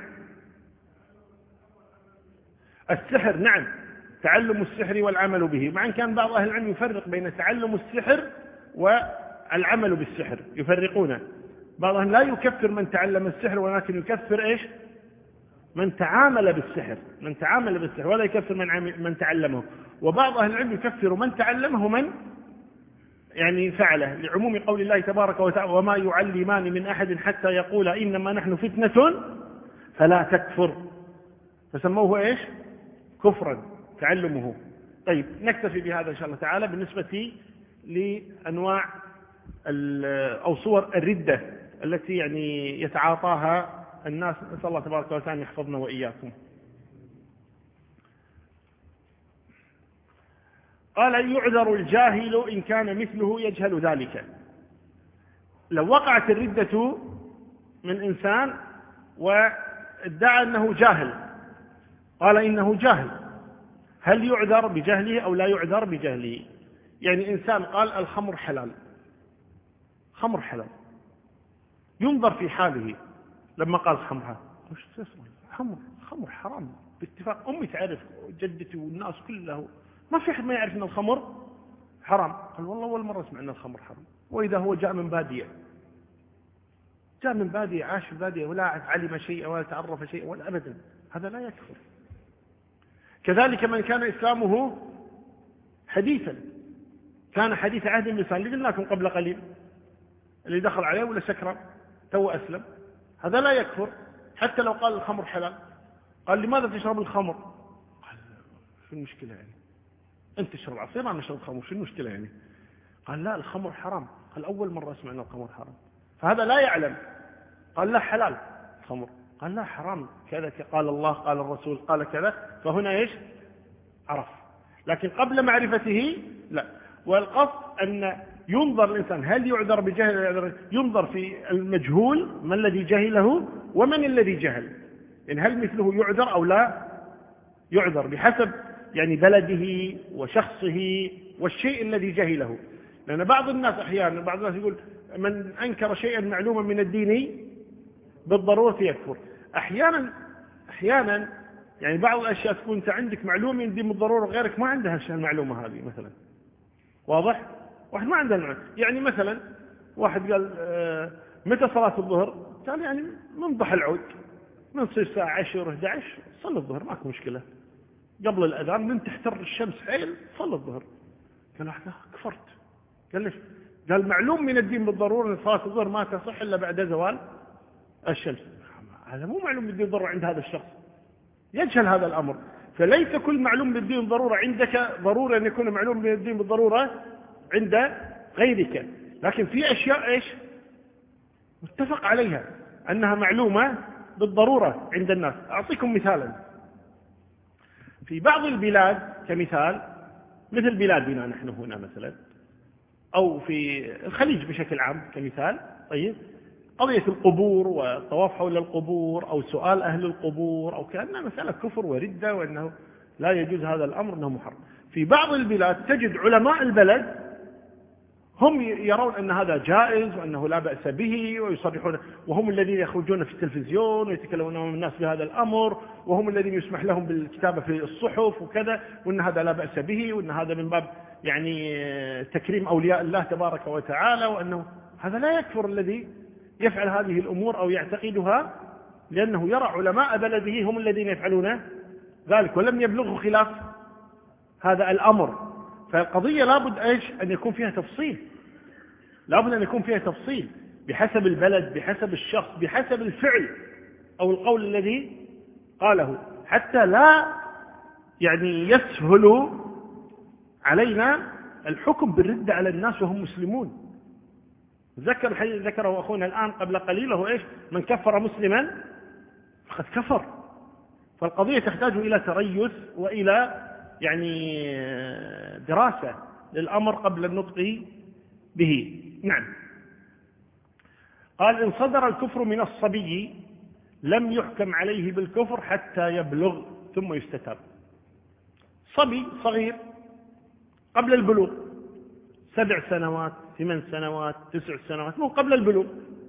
السحر، نعم تعلم السحر والعمل به، مع أن كان بعض أهل العلم يفرق بين تعلم السحر والعمل بالسحر، يفرقونه. بعضهم لا يكفر من تعلم السحر ولكن يكفر إيش؟ من تعامل بالسحر، من تعامل بالسحر، ولا يكفر من تعلمه. وبعض أهل العلم يكفر من تعلمه من يعني فعله، لعموم قول الله تبارك وتعالى وما يعلمان من أحد حتى يقول إنما نحن فتنة فلا تكفر، فسموه إيش؟ كفرا تعلمه. طيب نكتفي بهذا إن شاء الله تعالى بالنسبة لأنواع أو صور الردة التي يعني يتعاطاها الناس. نسأل الله تبارك وتعالى يحفظنا وإياكم. قال يعذر الجاهل إن كان مثله يجهل ذلك. لو وقعت الردة من إنسان وادعى أنه جاهل، قال إنه جاهل، هل يعذر بجهله أو لا يعذر بجهله؟ يعني إنسان قال الخمر حلال، خمر حلال، ينظر في حاله لما قال خمرها، خمر حرام باتفاق، أمي تعرف جدتي والناس كله، ما في أحد ما يعرف أن الخمر حرام. قال والله أول مرة سمعنا الخمر حرام. وإذا هو جاء من بادية، جاء من بادية عاش في بادية ولا علم شيئا ولا تعرف شيئا ولا أبدا، هذا لا يكفر. كذلك من كان إسلامه حديثا، كان حديث عهد بالإسلام، اللي قلنا لكم قبل قليل اللي دخل عليه ولا سكران تو أسلم، هذا لا يكفر حتى لو قال الخمر حلال. قال لماذا تشرب الخمر؟ قال شو المشكلة يعني؟ أنت تشرب عصير أنا أشرب خمر، شو المشكلة يعني؟ قال لا الخمر حرام. قال أول مرة أسمع أن الخمر حرام. فهذا لا يعلم. قال لا حلال الخمر. قال لا حرام كذا، قال الله قال الرسول قال كذا. فهنا إيش؟ عرف. لكن قبل معرفته لا. والقصد أن ينظر الإنسان هل يعذر بجهل، ينظر في المجهول ما الذي جهله ومن الذي جهل، يعني هل مثله يعذر أو لا يعذر بحسب يعني بلده وشخصه والشيء الذي جهله. لأن بعض الناس أحيانا بعض الناس يقول من أنكر شيئا معلوما من الدين بالضرورة يكفر. أحيانا يعني بعض الأشياء تكون أنت عندك معلومة من الدين بالضرورة غيرك ما عنده المعلومة هذه مثلا. واضح؟ واحد ما عنده المعلومة. يعني مثلا واحد قال متى صلاة الظهر؟ قال يعني من ضحى العود، من تصير الساعة 10 11 صلي الظهر ماكو مشكلة، قبل الأذان من تحتر الشمس حيل صلي الظهر. قال واحد كفرت. قال ليش؟ قال معلوم من الدين بالضرورة أن صلاة الظهر ما تصح إلا بعد زوال الشمس. هذا مو معلوم بالدين بالضرورة عند هذا الشخص، يجهل هذا الأمر. فليس كل معلوم بالدين بالضرورة عندك ضرورة أن يكون معلوم بالدين بالضرورة عند غيرك. لكن في أشياء إيش متفق عليها أنها معلومة بالضرورة عند الناس. أعطيكم مثالا. في بعض البلاد كمثال مثل بلادنا نحن هنا مثلا، أو في الخليج بشكل عام كمثال، طيب قضية القبور والطواف حول القبور أو سؤال أهل القبور أو كأنها مسألة كفر وردة وأنه لا يجوز هذا الأمر أنه محرم. في بعض البلاد تجد علماء البلد هم يرون أن هذا جائز وأنه لا بأس به ويصرحون، وهم الذين يخرجون في التلفزيون ويتكلمون أمام الناس بهذا الأمر، وهم الذين يسمح لهم بالكتابة في الصحف وكذا، وأن هذا لا بأس به، وأن هذا من باب يعني تكريم أولياء الله تبارك وتعالى، وأنه هذا لا يكفر الذي يفعل هذه الأمور أو يعتقدها، لأنه يرى علماء بلده هم الذين يفعلون ذلك ولم يبلغوا خلاف هذا الأمر. فالقضية لابد إيش أن يكون فيها تفصيل، لابد أن يكون فيها تفصيل بحسب البلد، بحسب الشخص، بحسب الفعل أو القول الذي قاله، حتى لا يعني يسهل علينا الحكم بالردة على الناس وهم مسلمون. ذكر الحديث ذكره أخونا الآن قبل قليل، هو إيش؟ من كفر مسلما فقد كفر. فالقضية تحتاج إلى تريث وإلى يعني دراسة للأمر قبل النطق به. نعم. قال إن صدر الكفر من الصبي لم يحكم عليه بالكفر حتى يبلغ ثم يستتاب. صبي صغير قبل البلوغ 7 سنوات 8 سنوات 9 سنوات، مو قبل البلوغ،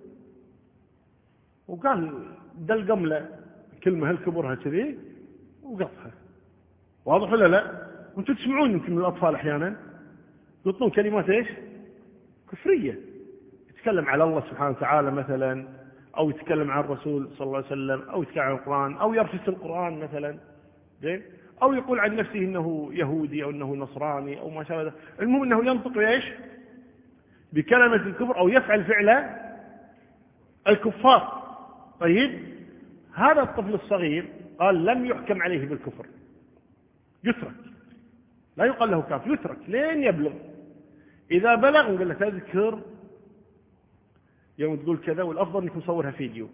وقال دل قملة كلمة هل كبرها كذي وقطها. واضح ولا لا؟ وانتم تسمعون يمكن من الأطفال أحيانا يطلون كلمات إيش كفرية، يتكلم على الله سبحانه وتعالى مثلا، أو يتكلم عن الرسول صلى الله عليه وسلم، أو يتكلم عن القرآن، أو يرفس القرآن مثلا، زين، أو يقول عن نفسه إنه يهودي أو إنه نصراني أو ما شابه ذلك. المهم إنه ينطق إيش بكلمة الكفر أو يفعل فعل الكفار. طيب هذا الطفل الصغير قال لم يحكم عليه بالكفر، يترك، لا يقال له كافر، يترك لين يبلغ. إذا بلغ نقول له تذكر يوم تقول كذا، والأفضل أنك مصورها فيديو،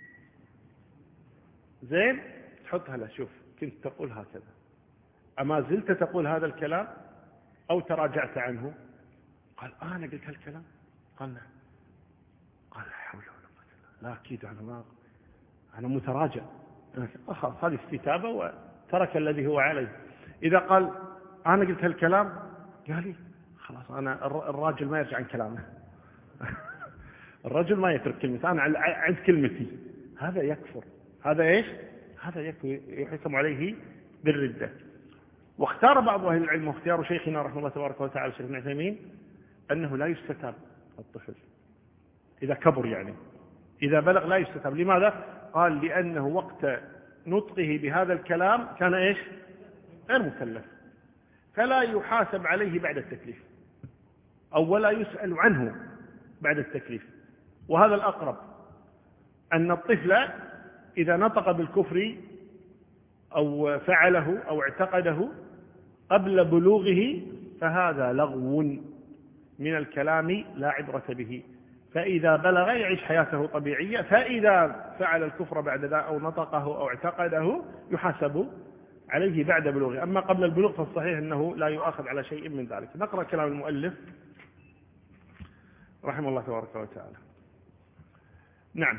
زين، تحطها له، شوف كنت تقول هكذا، أما زلت تقول هذا الكلام أو تراجعت عنه؟ قال أنا قلت هالكلام؟ قال نعم. قال لا حول ولا قوة إلا بالله، لا أكيد أنا متراجع. خلاص هذه استتابة وترك الذي هو عليه. إذا قال أنا قلت هالكلام، قال لي خلاص أنا الراجل ما يرجع عن كلامه. الرجل ما يترك كلمته، أنا عند كلمتي، هذا يكفر. هذا إيش؟ هذا يحكم عليه بالردة. واختار بعض أهل العلم، واختيار شيخنا رحمه الله تبارك وتعالى الشيخ ابن عثيمين، أنه لا يستتاب الطفل إذا كبر، يعني إذا بلغ لا يستتاب. لماذا؟ قال لأنه وقت نطقه بهذا الكلام كان إيش؟ غير مكلف، فلا يحاسب عليه بعد التكليف، أو ولا يسأل عنه بعد التكليف. وهذا الأقرب، أن الطفل إذا نطق بالكفر أو فعله أو اعتقده قبل بلوغه فهذا لغو من الكلام لا عبرة به، فإذا بلغ يعيش حياته طبيعية، فإذا فعل الكفر بعد ذا أو نطقه أو اعتقده يحاسب عليه بعد بلوغه. أما قبل البلوغ فالصحيح أنه لا يؤاخذ على شيء من ذلك. نقرأ كلام المؤلف رحمه الله تبارك وتعالى. نعم،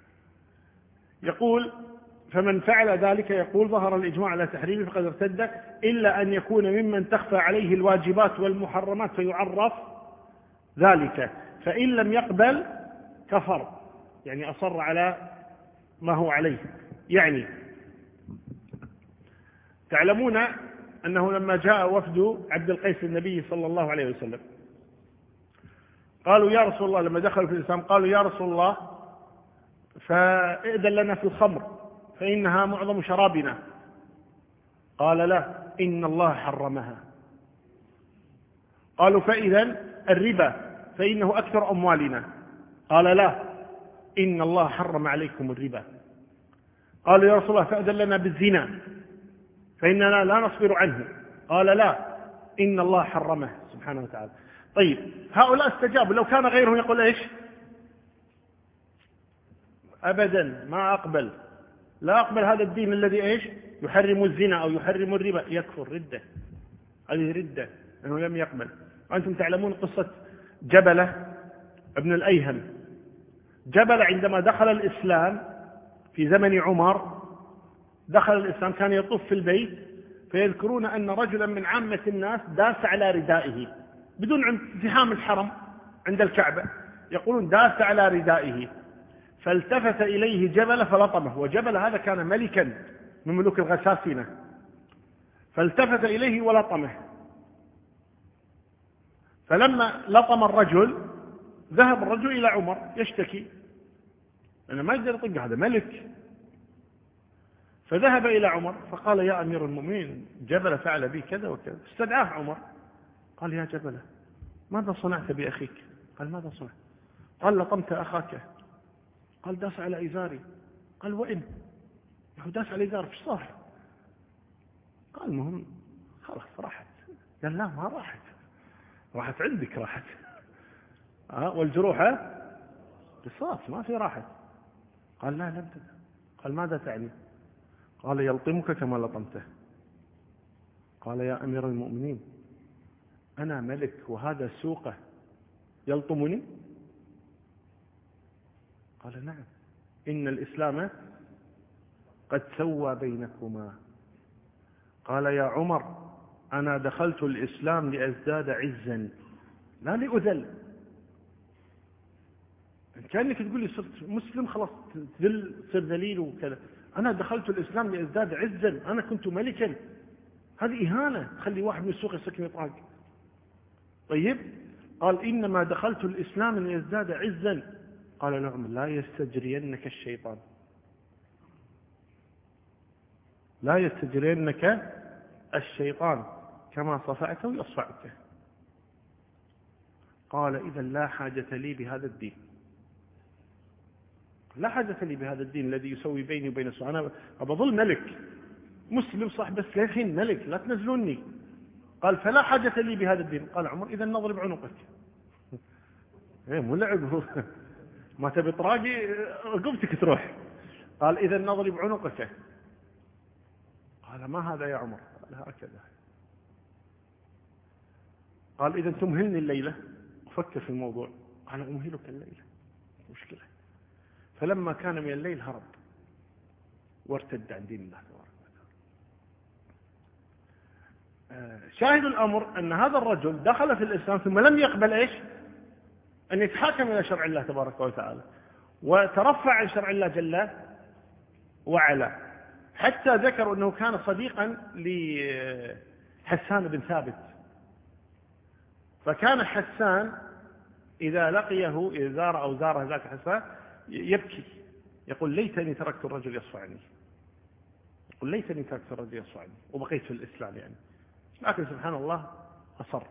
يقول: فمن فعل ذلك يقول ظهر الإجماع على تحريمه فقد ارتد، إلا أن يكون ممن تخفى عليه الواجبات والمحرمات فيعرف ذلك، فإن لم يقبل كفر، يعني أصر على ما هو عليه. يعني تعلمون أنه لما جاء وفد عبد القيس النبي صلى الله عليه وسلم قالوا يا رسول الله، لما دخلوا في الإسلام قالوا يا رسول الله فائذن لنا في الخمر فإنها معظم شرابنا. قال لا، إن الله حرمها. قالوا فإذن الربا فإنه أكثر أموالنا. قال لا، إن الله حرم عليكم الربا. قالوا يا رسول الله فأذن لنا بالزنا فإننا لا نصبر عنه. قال لا، إن الله حرمه سبحانه وتعالى. طيب، هؤلاء استجابوا. لو كان غيرهم يقول إيش؟ أبدا ما أقبل، لا أقبل هذا الدين الذي إيش؟ يحرم الزنا أو يحرم الربا، يكفر ردة، هذه ردة أنه لم يقبل. وأنتم تعلمون قصة جبلة ابن الأيهم. جبلة عندما دخل الإسلام في زمن عمر، دخل الإسلام كان يطوف في البيت، فيذكرون أن رجلا من عامة الناس داس على ردائه بدون ازدحام الحرم عند الكعبة، يقولون داس على ردائه، فالتفت إليه جبل فلطمه، وجبل هذا كان ملكا من ملوك الغساسنة، فالتفت إليه ولطمه. فلما لطم الرجل ذهب الرجل إلى عمر يشتكي، أنا ما يقدر يطق، هذا ملك. فذهب إلى عمر فقال يا أمير المؤمنين جبل فعل بي كذا وكذا. استدعاه عمر قال يا جبل ماذا صنعت بأخيك؟ قال ماذا صنعت؟ قال لطمت أخاك. قال داس على إزاري. قال وإن داس على إزاري فيش صار؟ قال المهم خلاص راحت. قال لا ما راحت، راحت عندك راحت، والجروح قصاص ما في راحت. قال لا لم تدع. قال ماذا تعني؟ قال يلطمك كما لطمته. قال يا أمير المؤمنين أنا ملك وهذا سوقه يلطمني؟ قال نعم، إن الإسلام قد سوى بينكما. قال يا عمر أنا دخلت الإسلام لأزداد عزا لا لأذل. كأنك تقول لي صرت مسلم خلاص تصير ذليل وكذا. أنا دخلت الإسلام لأزداد عزا، أنا كنت ملكا، هذه إهانة تخلي واحد من السوق يسكن يطاق. طيب، قال إنما دخلت الإسلام ليزداد عزا. قال نعم، لا يستجرينك الشيطان، لا يستجرينك الشيطان كما صفعته يصفعك. قال إذا لا حاجة لي بهذا الدين، لا حاجة لي بهذا الدين الذي يسوي بيني وبين السوء. أنا أبظل ملك مسلم صح، بس يا أخي ملك لا تنزلوني. قال فلا حاجة لي بهذا الدين. قال عمر إذا نضرب عنقك. مو لعب، ما تبي طراقي رقبتك تروح. قال إذا نضرب عنقك. قال ما هذا يا عمر؟ قال هكذا. قال إذا تمهلني الليلة وفكر في الموضوع. قال أمهلك الليلة، مشكلة. فلما كان من الليل هرب وارتد عن دين الله تبارك وتعالى. شاهد الأمر أن هذا الرجل دخل في الإسلام ثم لم يقبل إيش؟ أن يتحاكم إلى شرع الله تبارك وتعالى، وترفع عن شرع الله جل وعلا، حتى ذكروا أنه كان صديقا لحسان بن ثابت. فكان حسان إذا لقيه إذا زار أو زاره ذاك حسان يبكي، يقول ليتني تركت الرجل يصفعني، يقول ليتني تركت الرجل يصفعني وبقيت في الإسلام يعني. لكن سبحان الله أصر.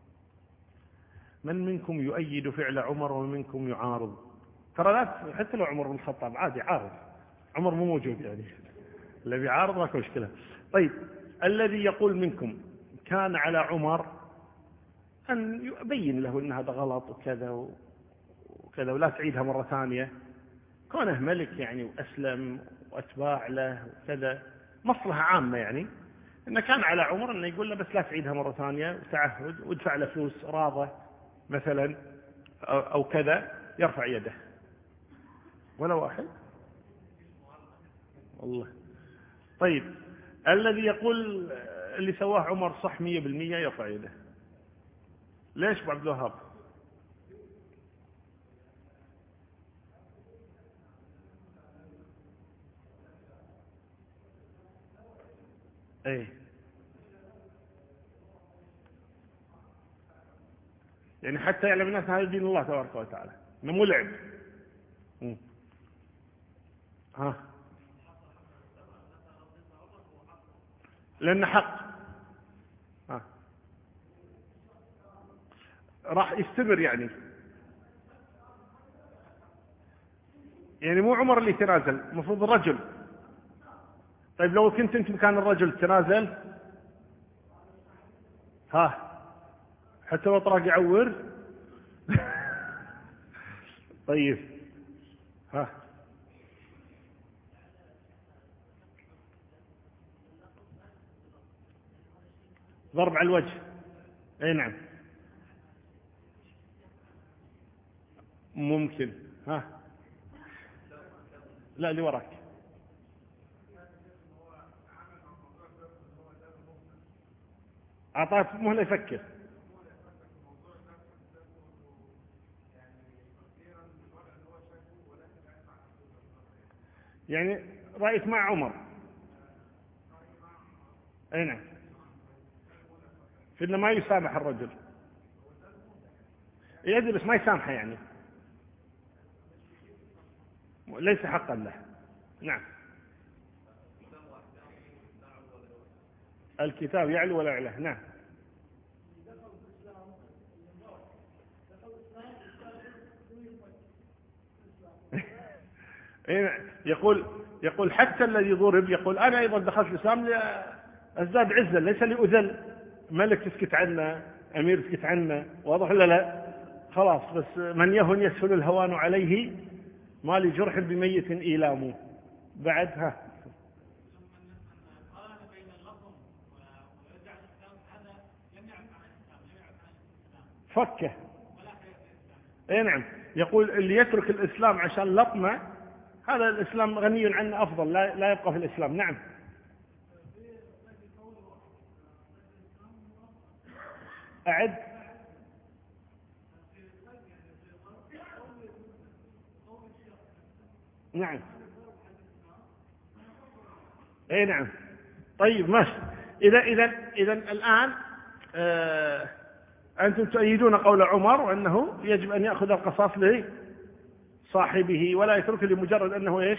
من منكم يؤيد فعل عمر ومن منكم يعارض؟ ترى لا، حتى لو عمر بن الخطاب عادي عارض، عمر مو موجود يعني، الذي يعارض ما في مشكلة. طيب، الذي يقول منكم كان على عمر أن يبين له أن هذا غلط وكذا وكذا ولا تعيدها مرة ثانية، كونه ملك يعني وأسلم وأتباع له وكذا، مصلحة عامة يعني، إنه كان على عمر أنه يقول له بس لا تعيدها مرة ثانية وتعهد وادفع له فلوس راضة مثلا أو كذا، يرفع يده. ولا واحد والله. طيب الذي يقول اللي سواه عمر صح 100% يرفع يده. ليش أبو عبد الوهاب؟ ايه يعني حتى يعلم الناس هذا دين الله تبارك وتعالى، انه مو لعب. ها لأنه حق. ها راح يستمر يعني مو عمر اللي تنازل، المفروض الرجل. طيب لو كنت انت مكان الرجل تنازل؟ ها حتى لو طرق يعور. طيب ها ضرب على الوجه. اي نعم ممكن. ها لا اللي وراك. أعطاه مهلة يفكر. يعني رأيت مع عمر. أي نعم في إنه ما يسامح الرجل، يدري بس ما يسامحه يعني ليس حقا له. نعم الكتاب يعلو ولا يعلى. نعم يقول حتى الذي ضرب يقول أنا أيضا دخلت الإسلام لأزداد عزا ليس لأذل. ملك تسكت عنه، أمير تسكت عنه، واضح ولا لا؟ خلاص بس من يهن يسهل الهوان عليه، ما لجرح بميت إيلامه. بعدها فكه. اي نعم يقول اللي يترك الإسلام عشان لطمة هذا الإسلام غني عنه أفضل، لا يبقى في الإسلام. نعم أعد. نعم اي نعم. طيب ماشي. إذا الآن أنتم تؤيدون قول عمر وأنه يجب أن يأخذ القصاص لصاحبه ولا يترك لمجرد أنه إيش؟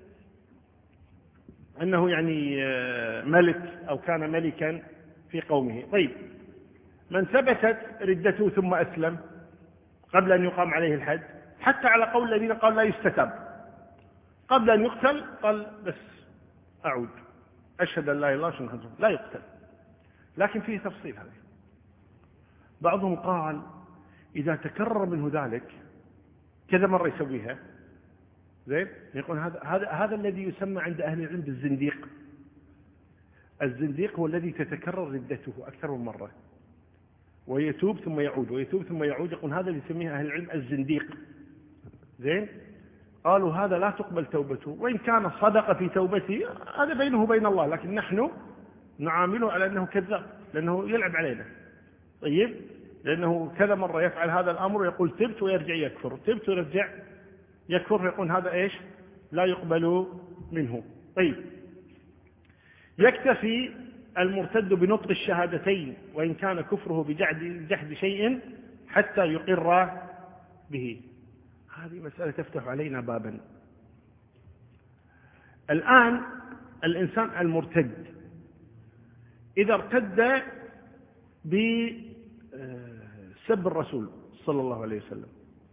أنه يعني ملك أو كان ملكا في قومه. طيب من ثبتت ردته ثم أسلم قبل أن يقام عليه الحد، حتى على قول الذين قال لا يستتاب، قبل أن يقتل قال بس أعود أشهد أن لا إله إلا الله لا يقتل. لكن فيه تفصيل هذا. بعضهم قال إذا تكرر منه ذلك كذا مرة يسويها زين، يقول هذا الذي يسمى عند أهل العلم بالزنديق. الزنديق هو الذي تتكرر ردته أكثر من مرة ويتوب ثم يعود ويتوب ثم يعود، يقول هذا اللي يسميه أهل العلم الزنديق. زين قالوا هذا لا تقبل توبته، وإن كان صدق في توبته هذا بينه وبين الله، لكن نحن نعامله على أنه كذاب لأنه يلعب علينا. طيب لأنه كذا مرة يفعل هذا الأمر ويقول تبت ويرجع يكفر، تبت ويرجع يكفر، يقول هذا إيش؟ لا يقبل منه. طيب يكتفي المرتد بنطق الشهادتين وإن كان كفره بجحد شيء حتى يقر به. هذه مسألة تفتح علينا بابا. الآن الإنسان المرتد إذا ارتد بسب الرسول صلى الله عليه وسلم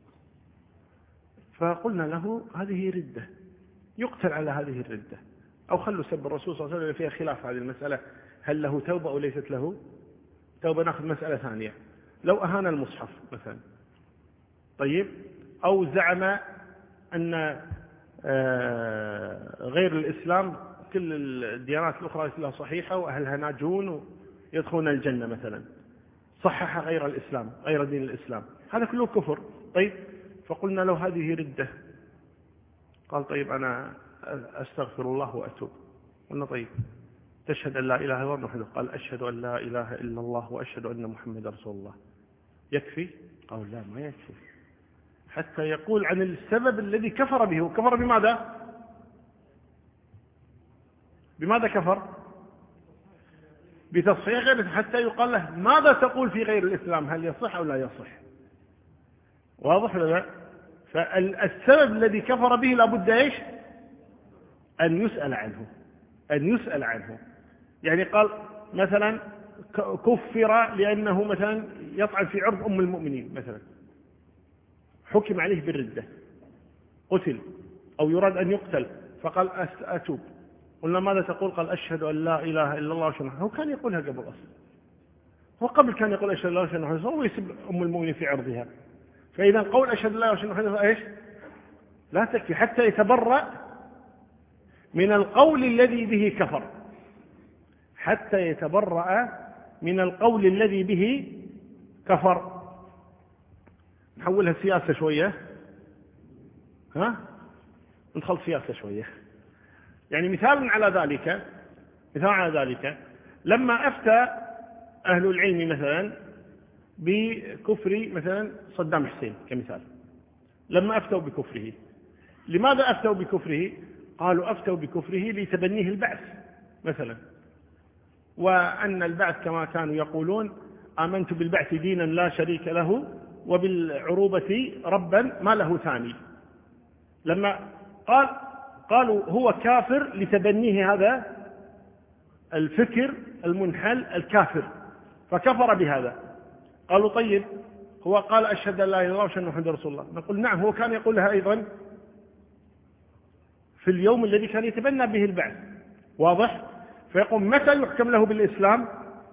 فقلنا له هذه ردة يقتل على هذه الردة، أو خلوا سب الرسول صلى الله عليه وسلم فيها خلاف هذه المسألة، هل له توبة أو ليست له تو بناخذ مسألة ثانية. لو أهان المصحف مثلا، طيب، أو زعم أن غير الإسلام كل الديانات الأخرى كلها صحيحة وأهلها ناجون ويدخلون الجنة مثلا، صحح غير الإسلام، غير دين الإسلام، هذا كله كفر. طيب، فقلنا له هذه ردة. قال طيب أنا أستغفر الله وأتوب. قلنا طيب تشهد أن لا إله إلا الله وحده؟ قال أشهد أن لا إله إلا الله وأشهد أن محمد رسول الله. يكفي؟ قال لا، ما يكفي، حتى يقول عن السبب الذي كفر به. وكفر بماذا؟ بماذا كفر؟ بتصحيح غير، حتى يقال له ماذا تقول في غير الإسلام، هل يصح أو لا يصح؟ واضح ولا لا؟ فالسبب الذي كفر به لابد ايش؟ أن يسأل عنه، أن يسأل عنه. يعني قال مثلا كفر لأنه مثلا يطعن في عرض أم المؤمنين مثلا، حكم عليه بالردة، قتل أو يراد أن يقتل، فقال أتوب. قلنا ماذا تقول؟ قال أشهد أن لا إله إلا الله وأشهد. هو كان يقولها قبل أصلا، هو قبل كان يقول أشهد أن لا إله إلا الله، هو يسب أم المؤمنين في عرضها. فإذا قول أشهد أن لا إله إلا الله إيش؟ لا تكفي، حتى يتبرأ من القول الذي به كفر، حتى يتبرأ من القول الذي به كفر. نحولها سياسة شوية، ندخل سياسة شوية. يعني مثال على ذلك لما أفتى أهل العلم مثلا بكفر مثلا صدام حسين كمثال، لما أفتوا بكفره، لماذا أفتوا بكفره؟ قالوا أفتوا بكفره لتبنيه البعث مثلا، وأن البعث كما كانوا يقولون آمنت بالبعث دينا لا شريك له وبالعروبة ربا ما له ثاني. لما قالوا هو كافر لتبنيه هذا الفكر المنحل الكافر، فكفر بهذا. قالوا طيب هو قال أشهد أن لا إله إلا الله وأشهد أن محمدا رسول الله. نقول نعم، هو كان يقولها أيضا في اليوم الذي كان يتبنى به البعث. واضح؟ فيقول متى يحكم له بالإسلام؟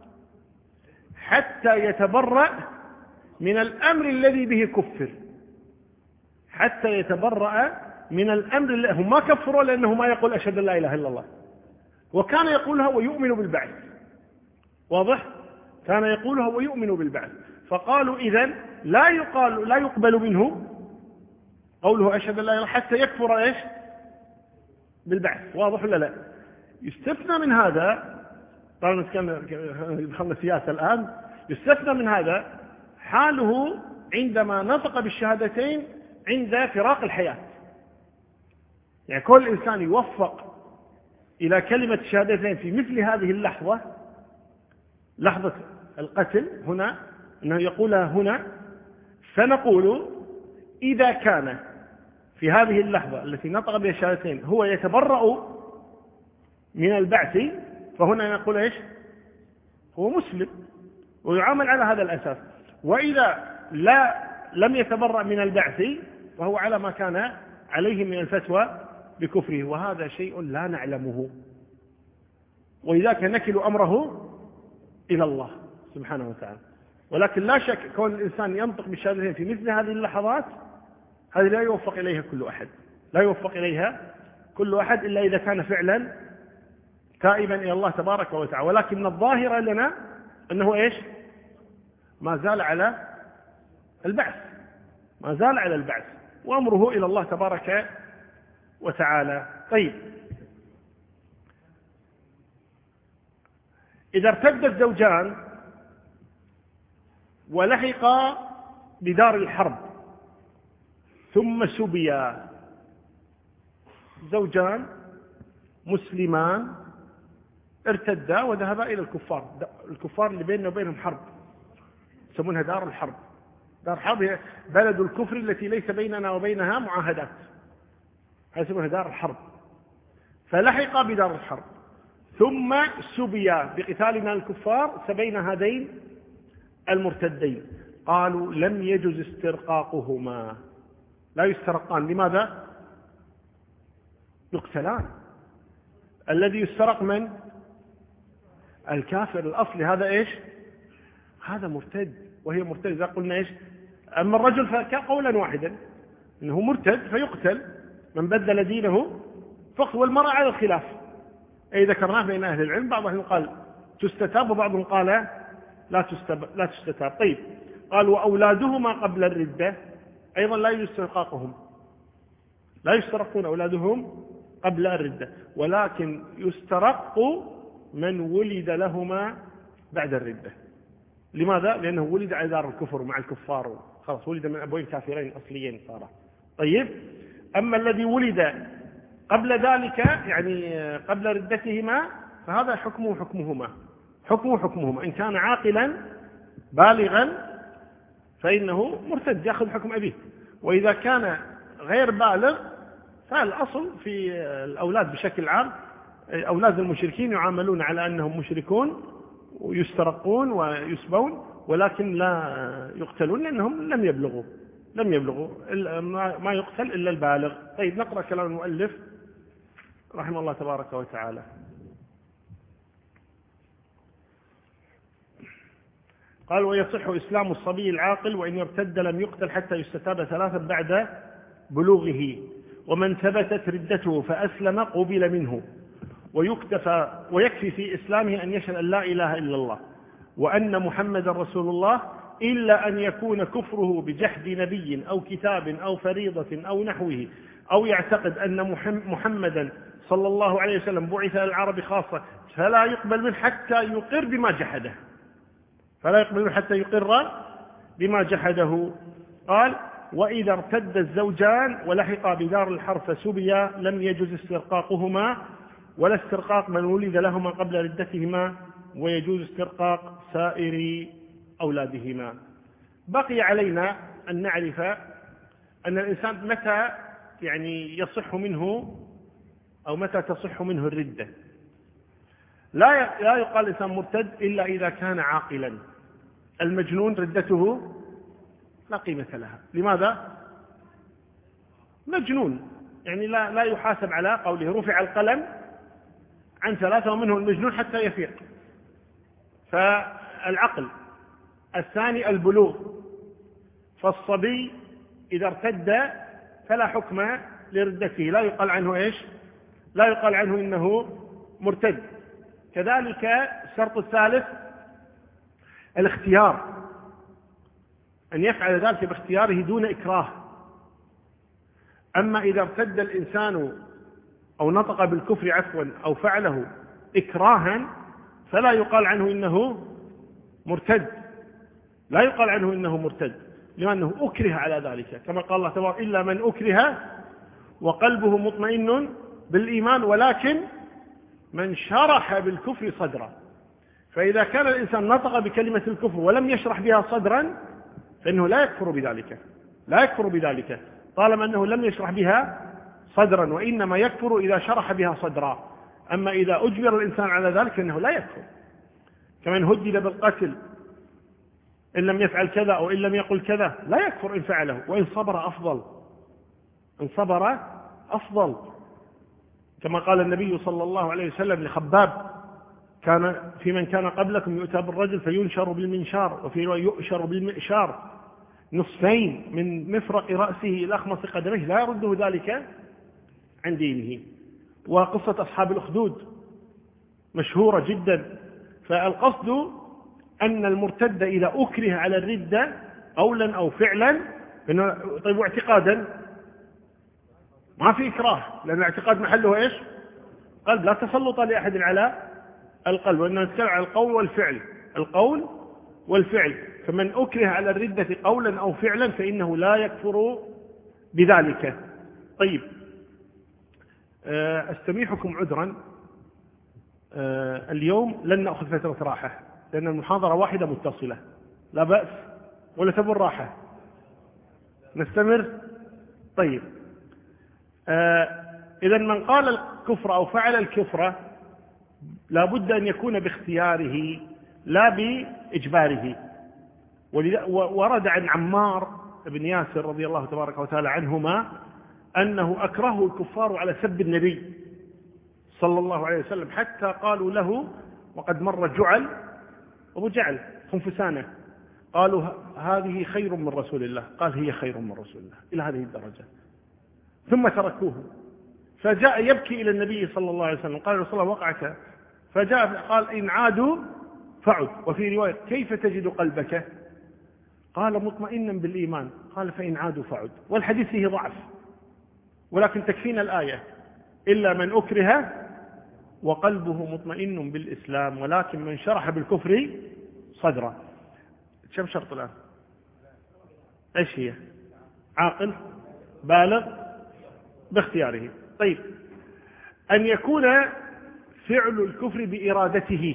حتى يتبرأ من الأمر الذي به كفر، حتى يتبرأ من الأمر الذي هم ما كفروا لأنه ما يقول أشهد أن لا إله إلا الله، وكان يقولها ويؤمن بالبعث. واضح؟ كان يقولها ويؤمن بالبعث. فقالوا إذن لا يقبل منه قوله أشهد أن لا إله إلا الله حتى يكفر إيش؟ بالبعث. واضح ولا لا؟ يستثنى من هذا، طبعا دخلنا سياسة الآن، يستثنى من هذا حاله عندما نطق بالشهادتين عند فراق الحياة. يعني كل إنسان يوفق إلى كلمة الشهادتين في مثل هذه اللحظة، لحظة القتل هنا، أنه يقولها هنا، فنقول إذا كان في هذه اللحظة التي نطق بها الشهادتين هو يتبرأ من البعث، فهنا نقول إيش؟ هو مسلم ويعامل على هذا الأساس. وإذا لم يتبرأ من البعث فهو على ما كان عليه من الفتوى بكفره، وهذا شيء لا نعلمه، ولذلك نكل أمره إلى الله سبحانه وتعالى. ولكن لا شك كون الإنسان ينطق بالشهادتين في مثل هذه اللحظات، هذه لا يوفق إليها كل أحد، لا يوفق إليها كل أحد إلا إذا كان فعلا تائبا إلى الله تبارك وتعالى. ولكن الظاهر لنا أنه إيش؟ ما زال على البعث، ما زال على البعث، وأمره إلى الله تبارك وتعالى. طيب، إذا ارتد الزوجان ولحقا بدار الحرب ثم سبيا، زوجان مسلمان ارتدا وذهبا إلى الكفار اللي بيننا وبينهم حرب، يسمونها دار الحرب. دار الحرب هي بلد الكفر التي ليس بيننا وبينها معاهدات، هذا يسمونها دار الحرب. فلحقا بدار الحرب ثم سبيا بقتالنا الكفار، سبينا هذين المرتدين. قالوا لم يجوز استرقاقهما، لا يسترقان. لماذا؟ يقتلان. الذي يسترق من؟ الكافر الأصلي، هذا إيش؟ هذا مرتد، وهي مرتد. إذا قلنا إيش؟ أما الرجل فقولا واحدا إنه مرتد فيقتل من بدل دينه فقط، والمرأة على الخلاف أي ذكرناه بين أهل العلم، بعضهم قال تستتاب وبعضهم قال لا تستتاب. طيب، قال وأولادهما قبل الردة أيضا لا يسترقاقهم، لا يسترقون أولادهم قبل الردة، ولكن يسترق من ولد لهما بعد الردة. لماذا؟ لأنه ولد على دار الكفر مع الكفار، خلاص ولد من أبوين كافرين أصليين صار. طيب، أما الذي ولد قبل ذلك يعني قبل ردتهما فهذا حكمهما إن كان عاقلا بالغا فإنه مرتد يأخذ حكم أبيه، وإذا كان غير بالغ فالأصل في الأولاد بشكل عام أولاد المشركين يعاملون على أنهم مشركون ويسترقون ويسبون، ولكن لا يقتلون لأنهم لم يبلغوا ما يقتل إلا البالغ. طيب، نقرأ كلام المؤلف رحمه الله تبارك وتعالى. قال ويصح إسلام الصبي العاقل وإن ارتد لم يقتل حتى يستتاب 3 بعد بلوغه، ومن ثبتت ردته فأسلم قبل منه، ويكفي في إسلامه أن يشهد أن لا إله إلا الله وأن محمد رسول الله، إلا أن يكون كفره بجحد نبي أو كتاب أو فريضة أو نحوه، أو يعتقد أن محمدا صلى الله عليه وسلم بعث للعرب خاصة، فلا يقبل منه حتى يقر بما جحده. قال وإذا ارتد الزوجان ولحقا بدار الحرب فسبيا لم يجوز استرقاقهما ولا استرقاق من ولد لهما قبل ردتهما، ويجوز استرقاق سائر أولادهما. بقي علينا أن نعرف أن الإنسان متى يعني يصح منه أو متى تصح منه الردة. لا يقال الإنسان مرتد إلا إذا كان عاقلا. المجنون ردته لا قيمة لها. لماذا؟ مجنون، يعني لا يحاسب على قوله رفع القلم عن 3 ومنه المجنون حتى يفيق. فالعقل. الثاني البلوغ، فالصبي إذا ارتد فلا حكم لردته، لا يقال عنه إيش؟ لا يقال عنه إنه مرتد. كذلك الشرط الثالث الاختيار، أن يفعل ذلك باختياره دون إكراه. أما إذا ارتد الإنسان أو نطق بالكفر عفوا أو فعله إكراها فلا يقال عنه إنه مرتد، لا يقال عنه إنه مرتد، لأنه أكره على ذلك، كما قال الله تبارك إلا من أكره وقلبه مطمئن بالإيمان ولكن من شرح بالكفر صدرا. فإذا كان الإنسان نطق بكلمة الكفر ولم يشرح بها صدرا فإنه لا يكفر بذلك طالما أنه لم يشرح بها صدرا، وإنما يكفر إذا شرح بها صدرا. أما إذا أجبر الإنسان على ذلك فإنه لا يكفر. كمن هدد بالقتل إن لم يفعل كذا أو إن لم يقل كذا لا يكفر إن فعله، وإن صبر أفضل، كما قال النبي صلى الله عليه وسلم لخباب كان في من كان قبلكم يؤتى بالرجل فينشر بالمنشار، وفي يؤشر بالمئشار نصفين من مفرق رأسه إلى أخمص قدمه لا يرده ذلك عن دينه. وقصة أصحاب الأخدود مشهورة جدا. فالقصد أن المرتد إذا أكره على الردة قولا أو فعلا طيب، واعتقادا ما في إكراه، لأن الاعتقاد محله إيش؟ قلب، لا تسلط لأحد على القلب، وإنما نتكلم على القول والفعل. فمن أكره على الردة قولا أو فعلا فإنه لا يكفر بذلك. طيب، أستميحكم عذرا، اليوم لن نأخذ فترة راحة لأن المحاضرة واحدة متصلة، لا بأس، ولا تبون راحة؟ نستمر؟ طيب، إذا من قال الكفر أو فعل الكفر لا بد أن يكون باختياره لا بإجباره. ورد عن عمار بن ياسر رضي الله تبارك وتعالى عنهما أنه أكرهه الكفار على سب النبي صلى الله عليه وسلم، حتى قالوا له وقد مر جعل أبو جعل خنفسانة قالوا هذه خير من رسول الله، قال هي خير من رسول الله، إلى هذه الدرجة. ثم تركوه، فجاء يبكي إلى النبي صلى الله عليه وسلم، قال رسول الله وقعك، فجاء قال إن عادوا فعد. وفي رواية كيف تجد قلبك؟ قال مطمئنا بالإيمان، قال فإن عادوا فعد. والحديث فيه ضعف، ولكن تكفينا الآية إلا من أكره وقلبه مطمئن بالإسلام ولكن من شرح بالكفر صدره. كم شرط الآن؟ إيش هي؟ عاقل بالغ باختياره. طيب، أن يكون فعل الكفر بإرادته،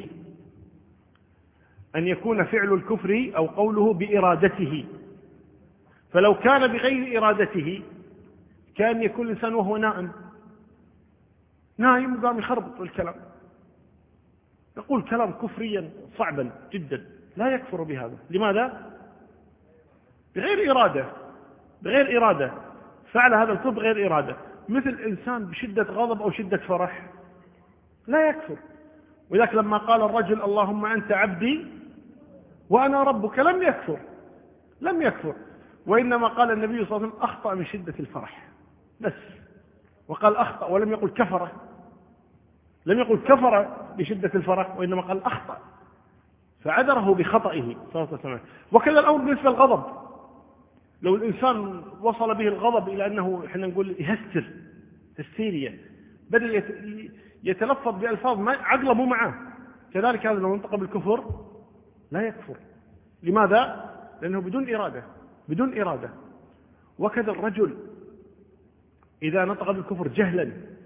أن يكون فعل الكفر أو قوله بإرادته. فلو كان بغير إرادته كان يكون الإنسان وهو نائم قام يخربط الكلام، يقول كلام كفريا صعبا جدا، لا يكفر بهذا. لماذا؟ بغير إرادة، بغير إرادة فعل هذا الكفر بغير إرادة. مثل إنسان بشدة غضب أو شدة فرح لا يكفر. ولذلك لما قال الرجل اللهم أنت عبدي وأنا ربك لم يكفر، وإنما قال النبي صلى الله عليه وسلم أخطأ من شدة الفرح بس، وقال أخطأ ولم يقل كفر، لم يقل كفر بشدة الفرح، وإنما قال أخطأ، فعذره بخطئه صلى الله عليه وسلم. وكذا الأمر بالنسبة للغضب، لو الإنسان وصل به الغضب إلى أنه إحنا نقول يهستر هستيريا، بدأ يتلفظ بألفاظ ما عقله مو معه، كذلك هذا لو انطق بالكفر لا يكفر. لماذا؟ لأنه بدون إرادة. وكذا الرجل إذا نطق بالكفر جهلا،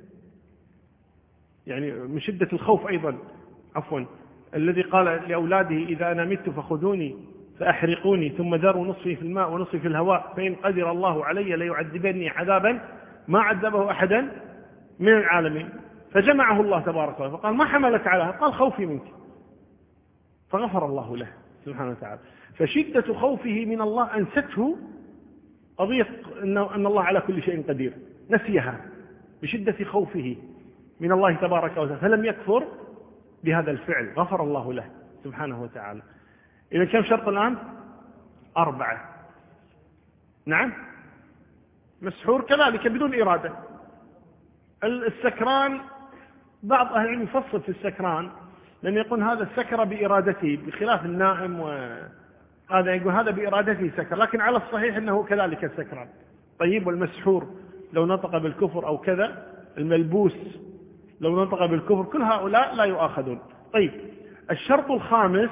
يعني من شدة الخوف أيضا، عفوا، الذي قال لأولاده إذا أنا مت فخذوني فأحرقوني ثم ذروا نصفي في الماء ونصفي في الهواء فإن قدر الله علي ليعذبني عذابا ما عذبه أحدا من العالمين. فجمعه الله تبارك وتعالى فقال ما حملك على هذا؟ قال خوفي منك، فغفر الله له سبحانه وتعالى. فشدة خوفه من الله أنسته قضية أن الله على كل شيء قدير، نسيها بشدة خوفه من الله تبارك وتعالى، فلم يكفر بهذا الفعل، غفر الله له سبحانه وتعالى. إذا كم شرط الآن؟ 4. نعم، مسحور كذلك بدون إرادة. السكران بعض أهل العلم يفصل في السكران، لأن يقول هذا السكر بإرادته بخلاف النائم، وهذا يقول هذا بإرادته سكر، لكن على الصحيح أنه كذلك السكران. طيب، والمسحور لو نطق بالكفر أو كذا، الملبوس لو نطق بالكفر، كل هؤلاء لا يؤاخذون. طيب، الشرط الخامس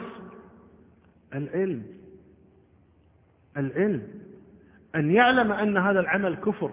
العلم، أن يعلم أن هذا العمل كفر،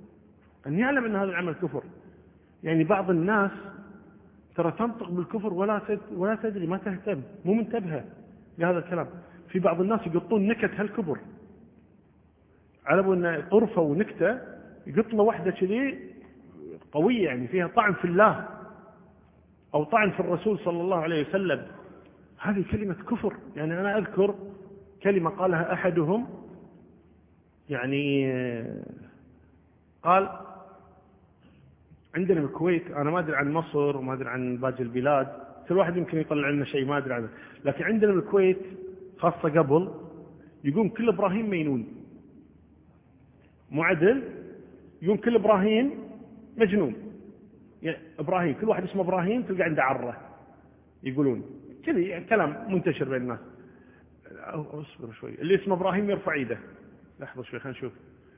يعني بعض الناس ترى تنطق بالكفر ولا تدري، ما تهتم، مو منتبهة لهذا الكلام. في بعض الناس يقطون نكت هالكبر، علموا أن طرفة ونكتة يقط له واحدة كذي قوية، يعني فيها طعن في الله أو طعن في الرسول صلى الله عليه وسلم، هذه كلمة كفر. يعني أنا أذكر كلمة قالها أحدهم، يعني قال عندنا بالكويت، أنا ما أدري عن مصر وما أدري عن باقي البلاد، كل واحد يمكن يطلع لنا شيء ما أدري عنه، لكن عندنا بالكويت خاصة قبل يقوم كل إبراهيم مينون، مو عدل، يقوم كل إبراهيم مجنون. يعني إبراهيم، كل واحد اسمه إبراهيم تلقى عنده عرة، يقولون كذا، يعني كلام منتشر بين الناس. اصبر شوي، اللي اسمه إبراهيم يرفع يده. لحظة شوي خلينا نشوف.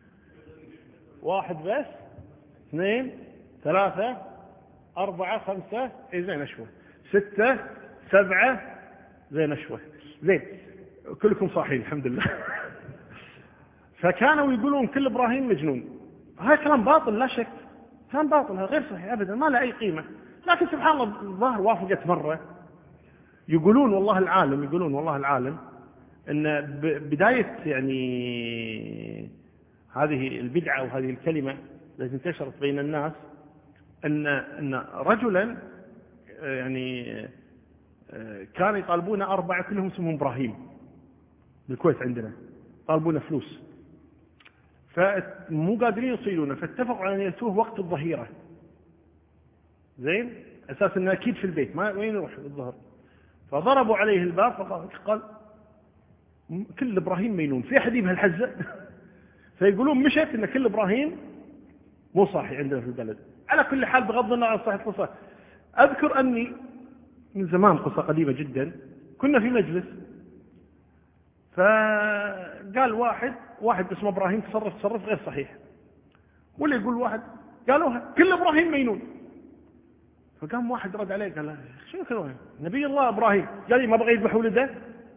1 بس، 2 3 4 5 زين أشوى، 6 7 زين أشوى، زين كلكم صاحين الحمد لله. فكانوا يقولون كل إبراهيم مجنون. هذا كلام باطل لا شك، كلام باطل غير صحيح أبدا، ما له أي قيمة. لكن سبحان الله الظاهر وافقت مرة، يقولون والله العالم أن بداية يعني هذه البدعة أو هذه الكلمة التي انتشرت بين الناس، أن رجلا يعني كانوا يطالبون 4 كلهم اسمهم إبراهيم بالكويت عندنا، طالبون فلوس، فمو قادرين يصيلونه، فاتفقوا على أن يأتوه وقت الظهيرة، زين، أساس أنه أكيد في البيت، ما وين يروح الظهر، فضربوا عليه الباب فقال كل إبراهيم مينون، في أحد يجيب هالحزة؟ فيقولون مشت إن كل إبراهيم مو صحيح عندنا في البلد. على كل حال بغض النظر عن صحة القصة، أذكر أني من زمان، قصة قديمة جدا، كنا في مجلس فقال واحد اسمه إبراهيم تصرف غير صحيح، واللي يقول واحد قالوها كل إبراهيم مينون. فقام واحد رد عليه قال شنو كذا؟ نبي الله إبراهيم قال لي ما بغى يذبح ولده.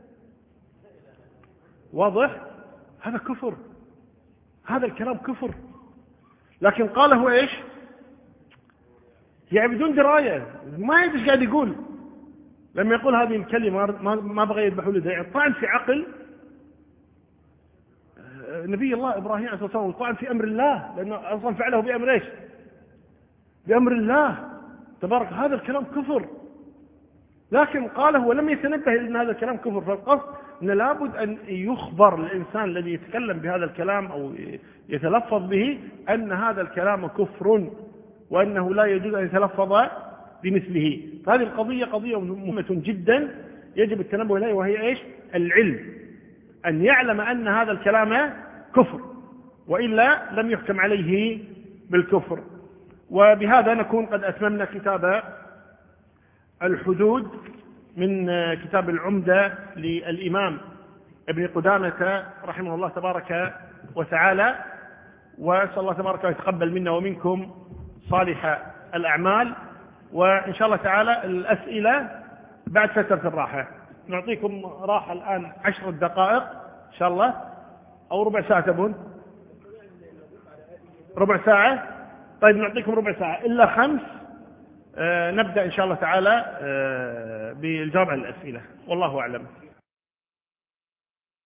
واضح؟ هذا كفر، هذا الكلام كفر. لكن قاله ايش؟ يعني بدون دراية، ما يدري ايش قاعد يقول لما يقول هذه الكلمة ما بغى يذبح ولده، يعني طعن في عقل نبي الله إبراهيم عليه الصلاة والسلام، وطعن في أمر الله، لأنه أصلا فعله بأمر ايش؟ بأمر الله تبارك. هذا الكلام كفر، لكن قاله ولم يتنبه إلى أن هذا الكلام كفر. فالقصد أن لابد أن يخبر الإنسان الذي يتكلم بهذا الكلام أو يتلفظ به أن هذا الكلام كفر، وأنه لا يجوز أن يتلفظ بمثله. فهذه القضية قضية مهمة جدا يجب التنبه إليها، وهي إيش؟ العلم، أن يعلم أن هذا الكلام كفر، وإلا لم يحكم عليه بالكفر. وبهذا نكون قد أتممنا كتاب الحدود من كتاب العمدة للإمام ابن قدامة رحمه الله تبارك وتعالى. وأسأل الله تبارك وتعالى يتقبل منا ومنكم صالح الأعمال. وإن شاء الله تعالى الأسئلة بعد فترة الراحة، نعطيكم راحة الآن 10 دقائق إن شاء الله، أو ربع ساعة تبون؟ ربع ساعة؟ طيب نعطيكم ربع ساعة إلا 5. نبدأ إن شاء الله تعالى بالجواب على الأسئلة، والله أعلم.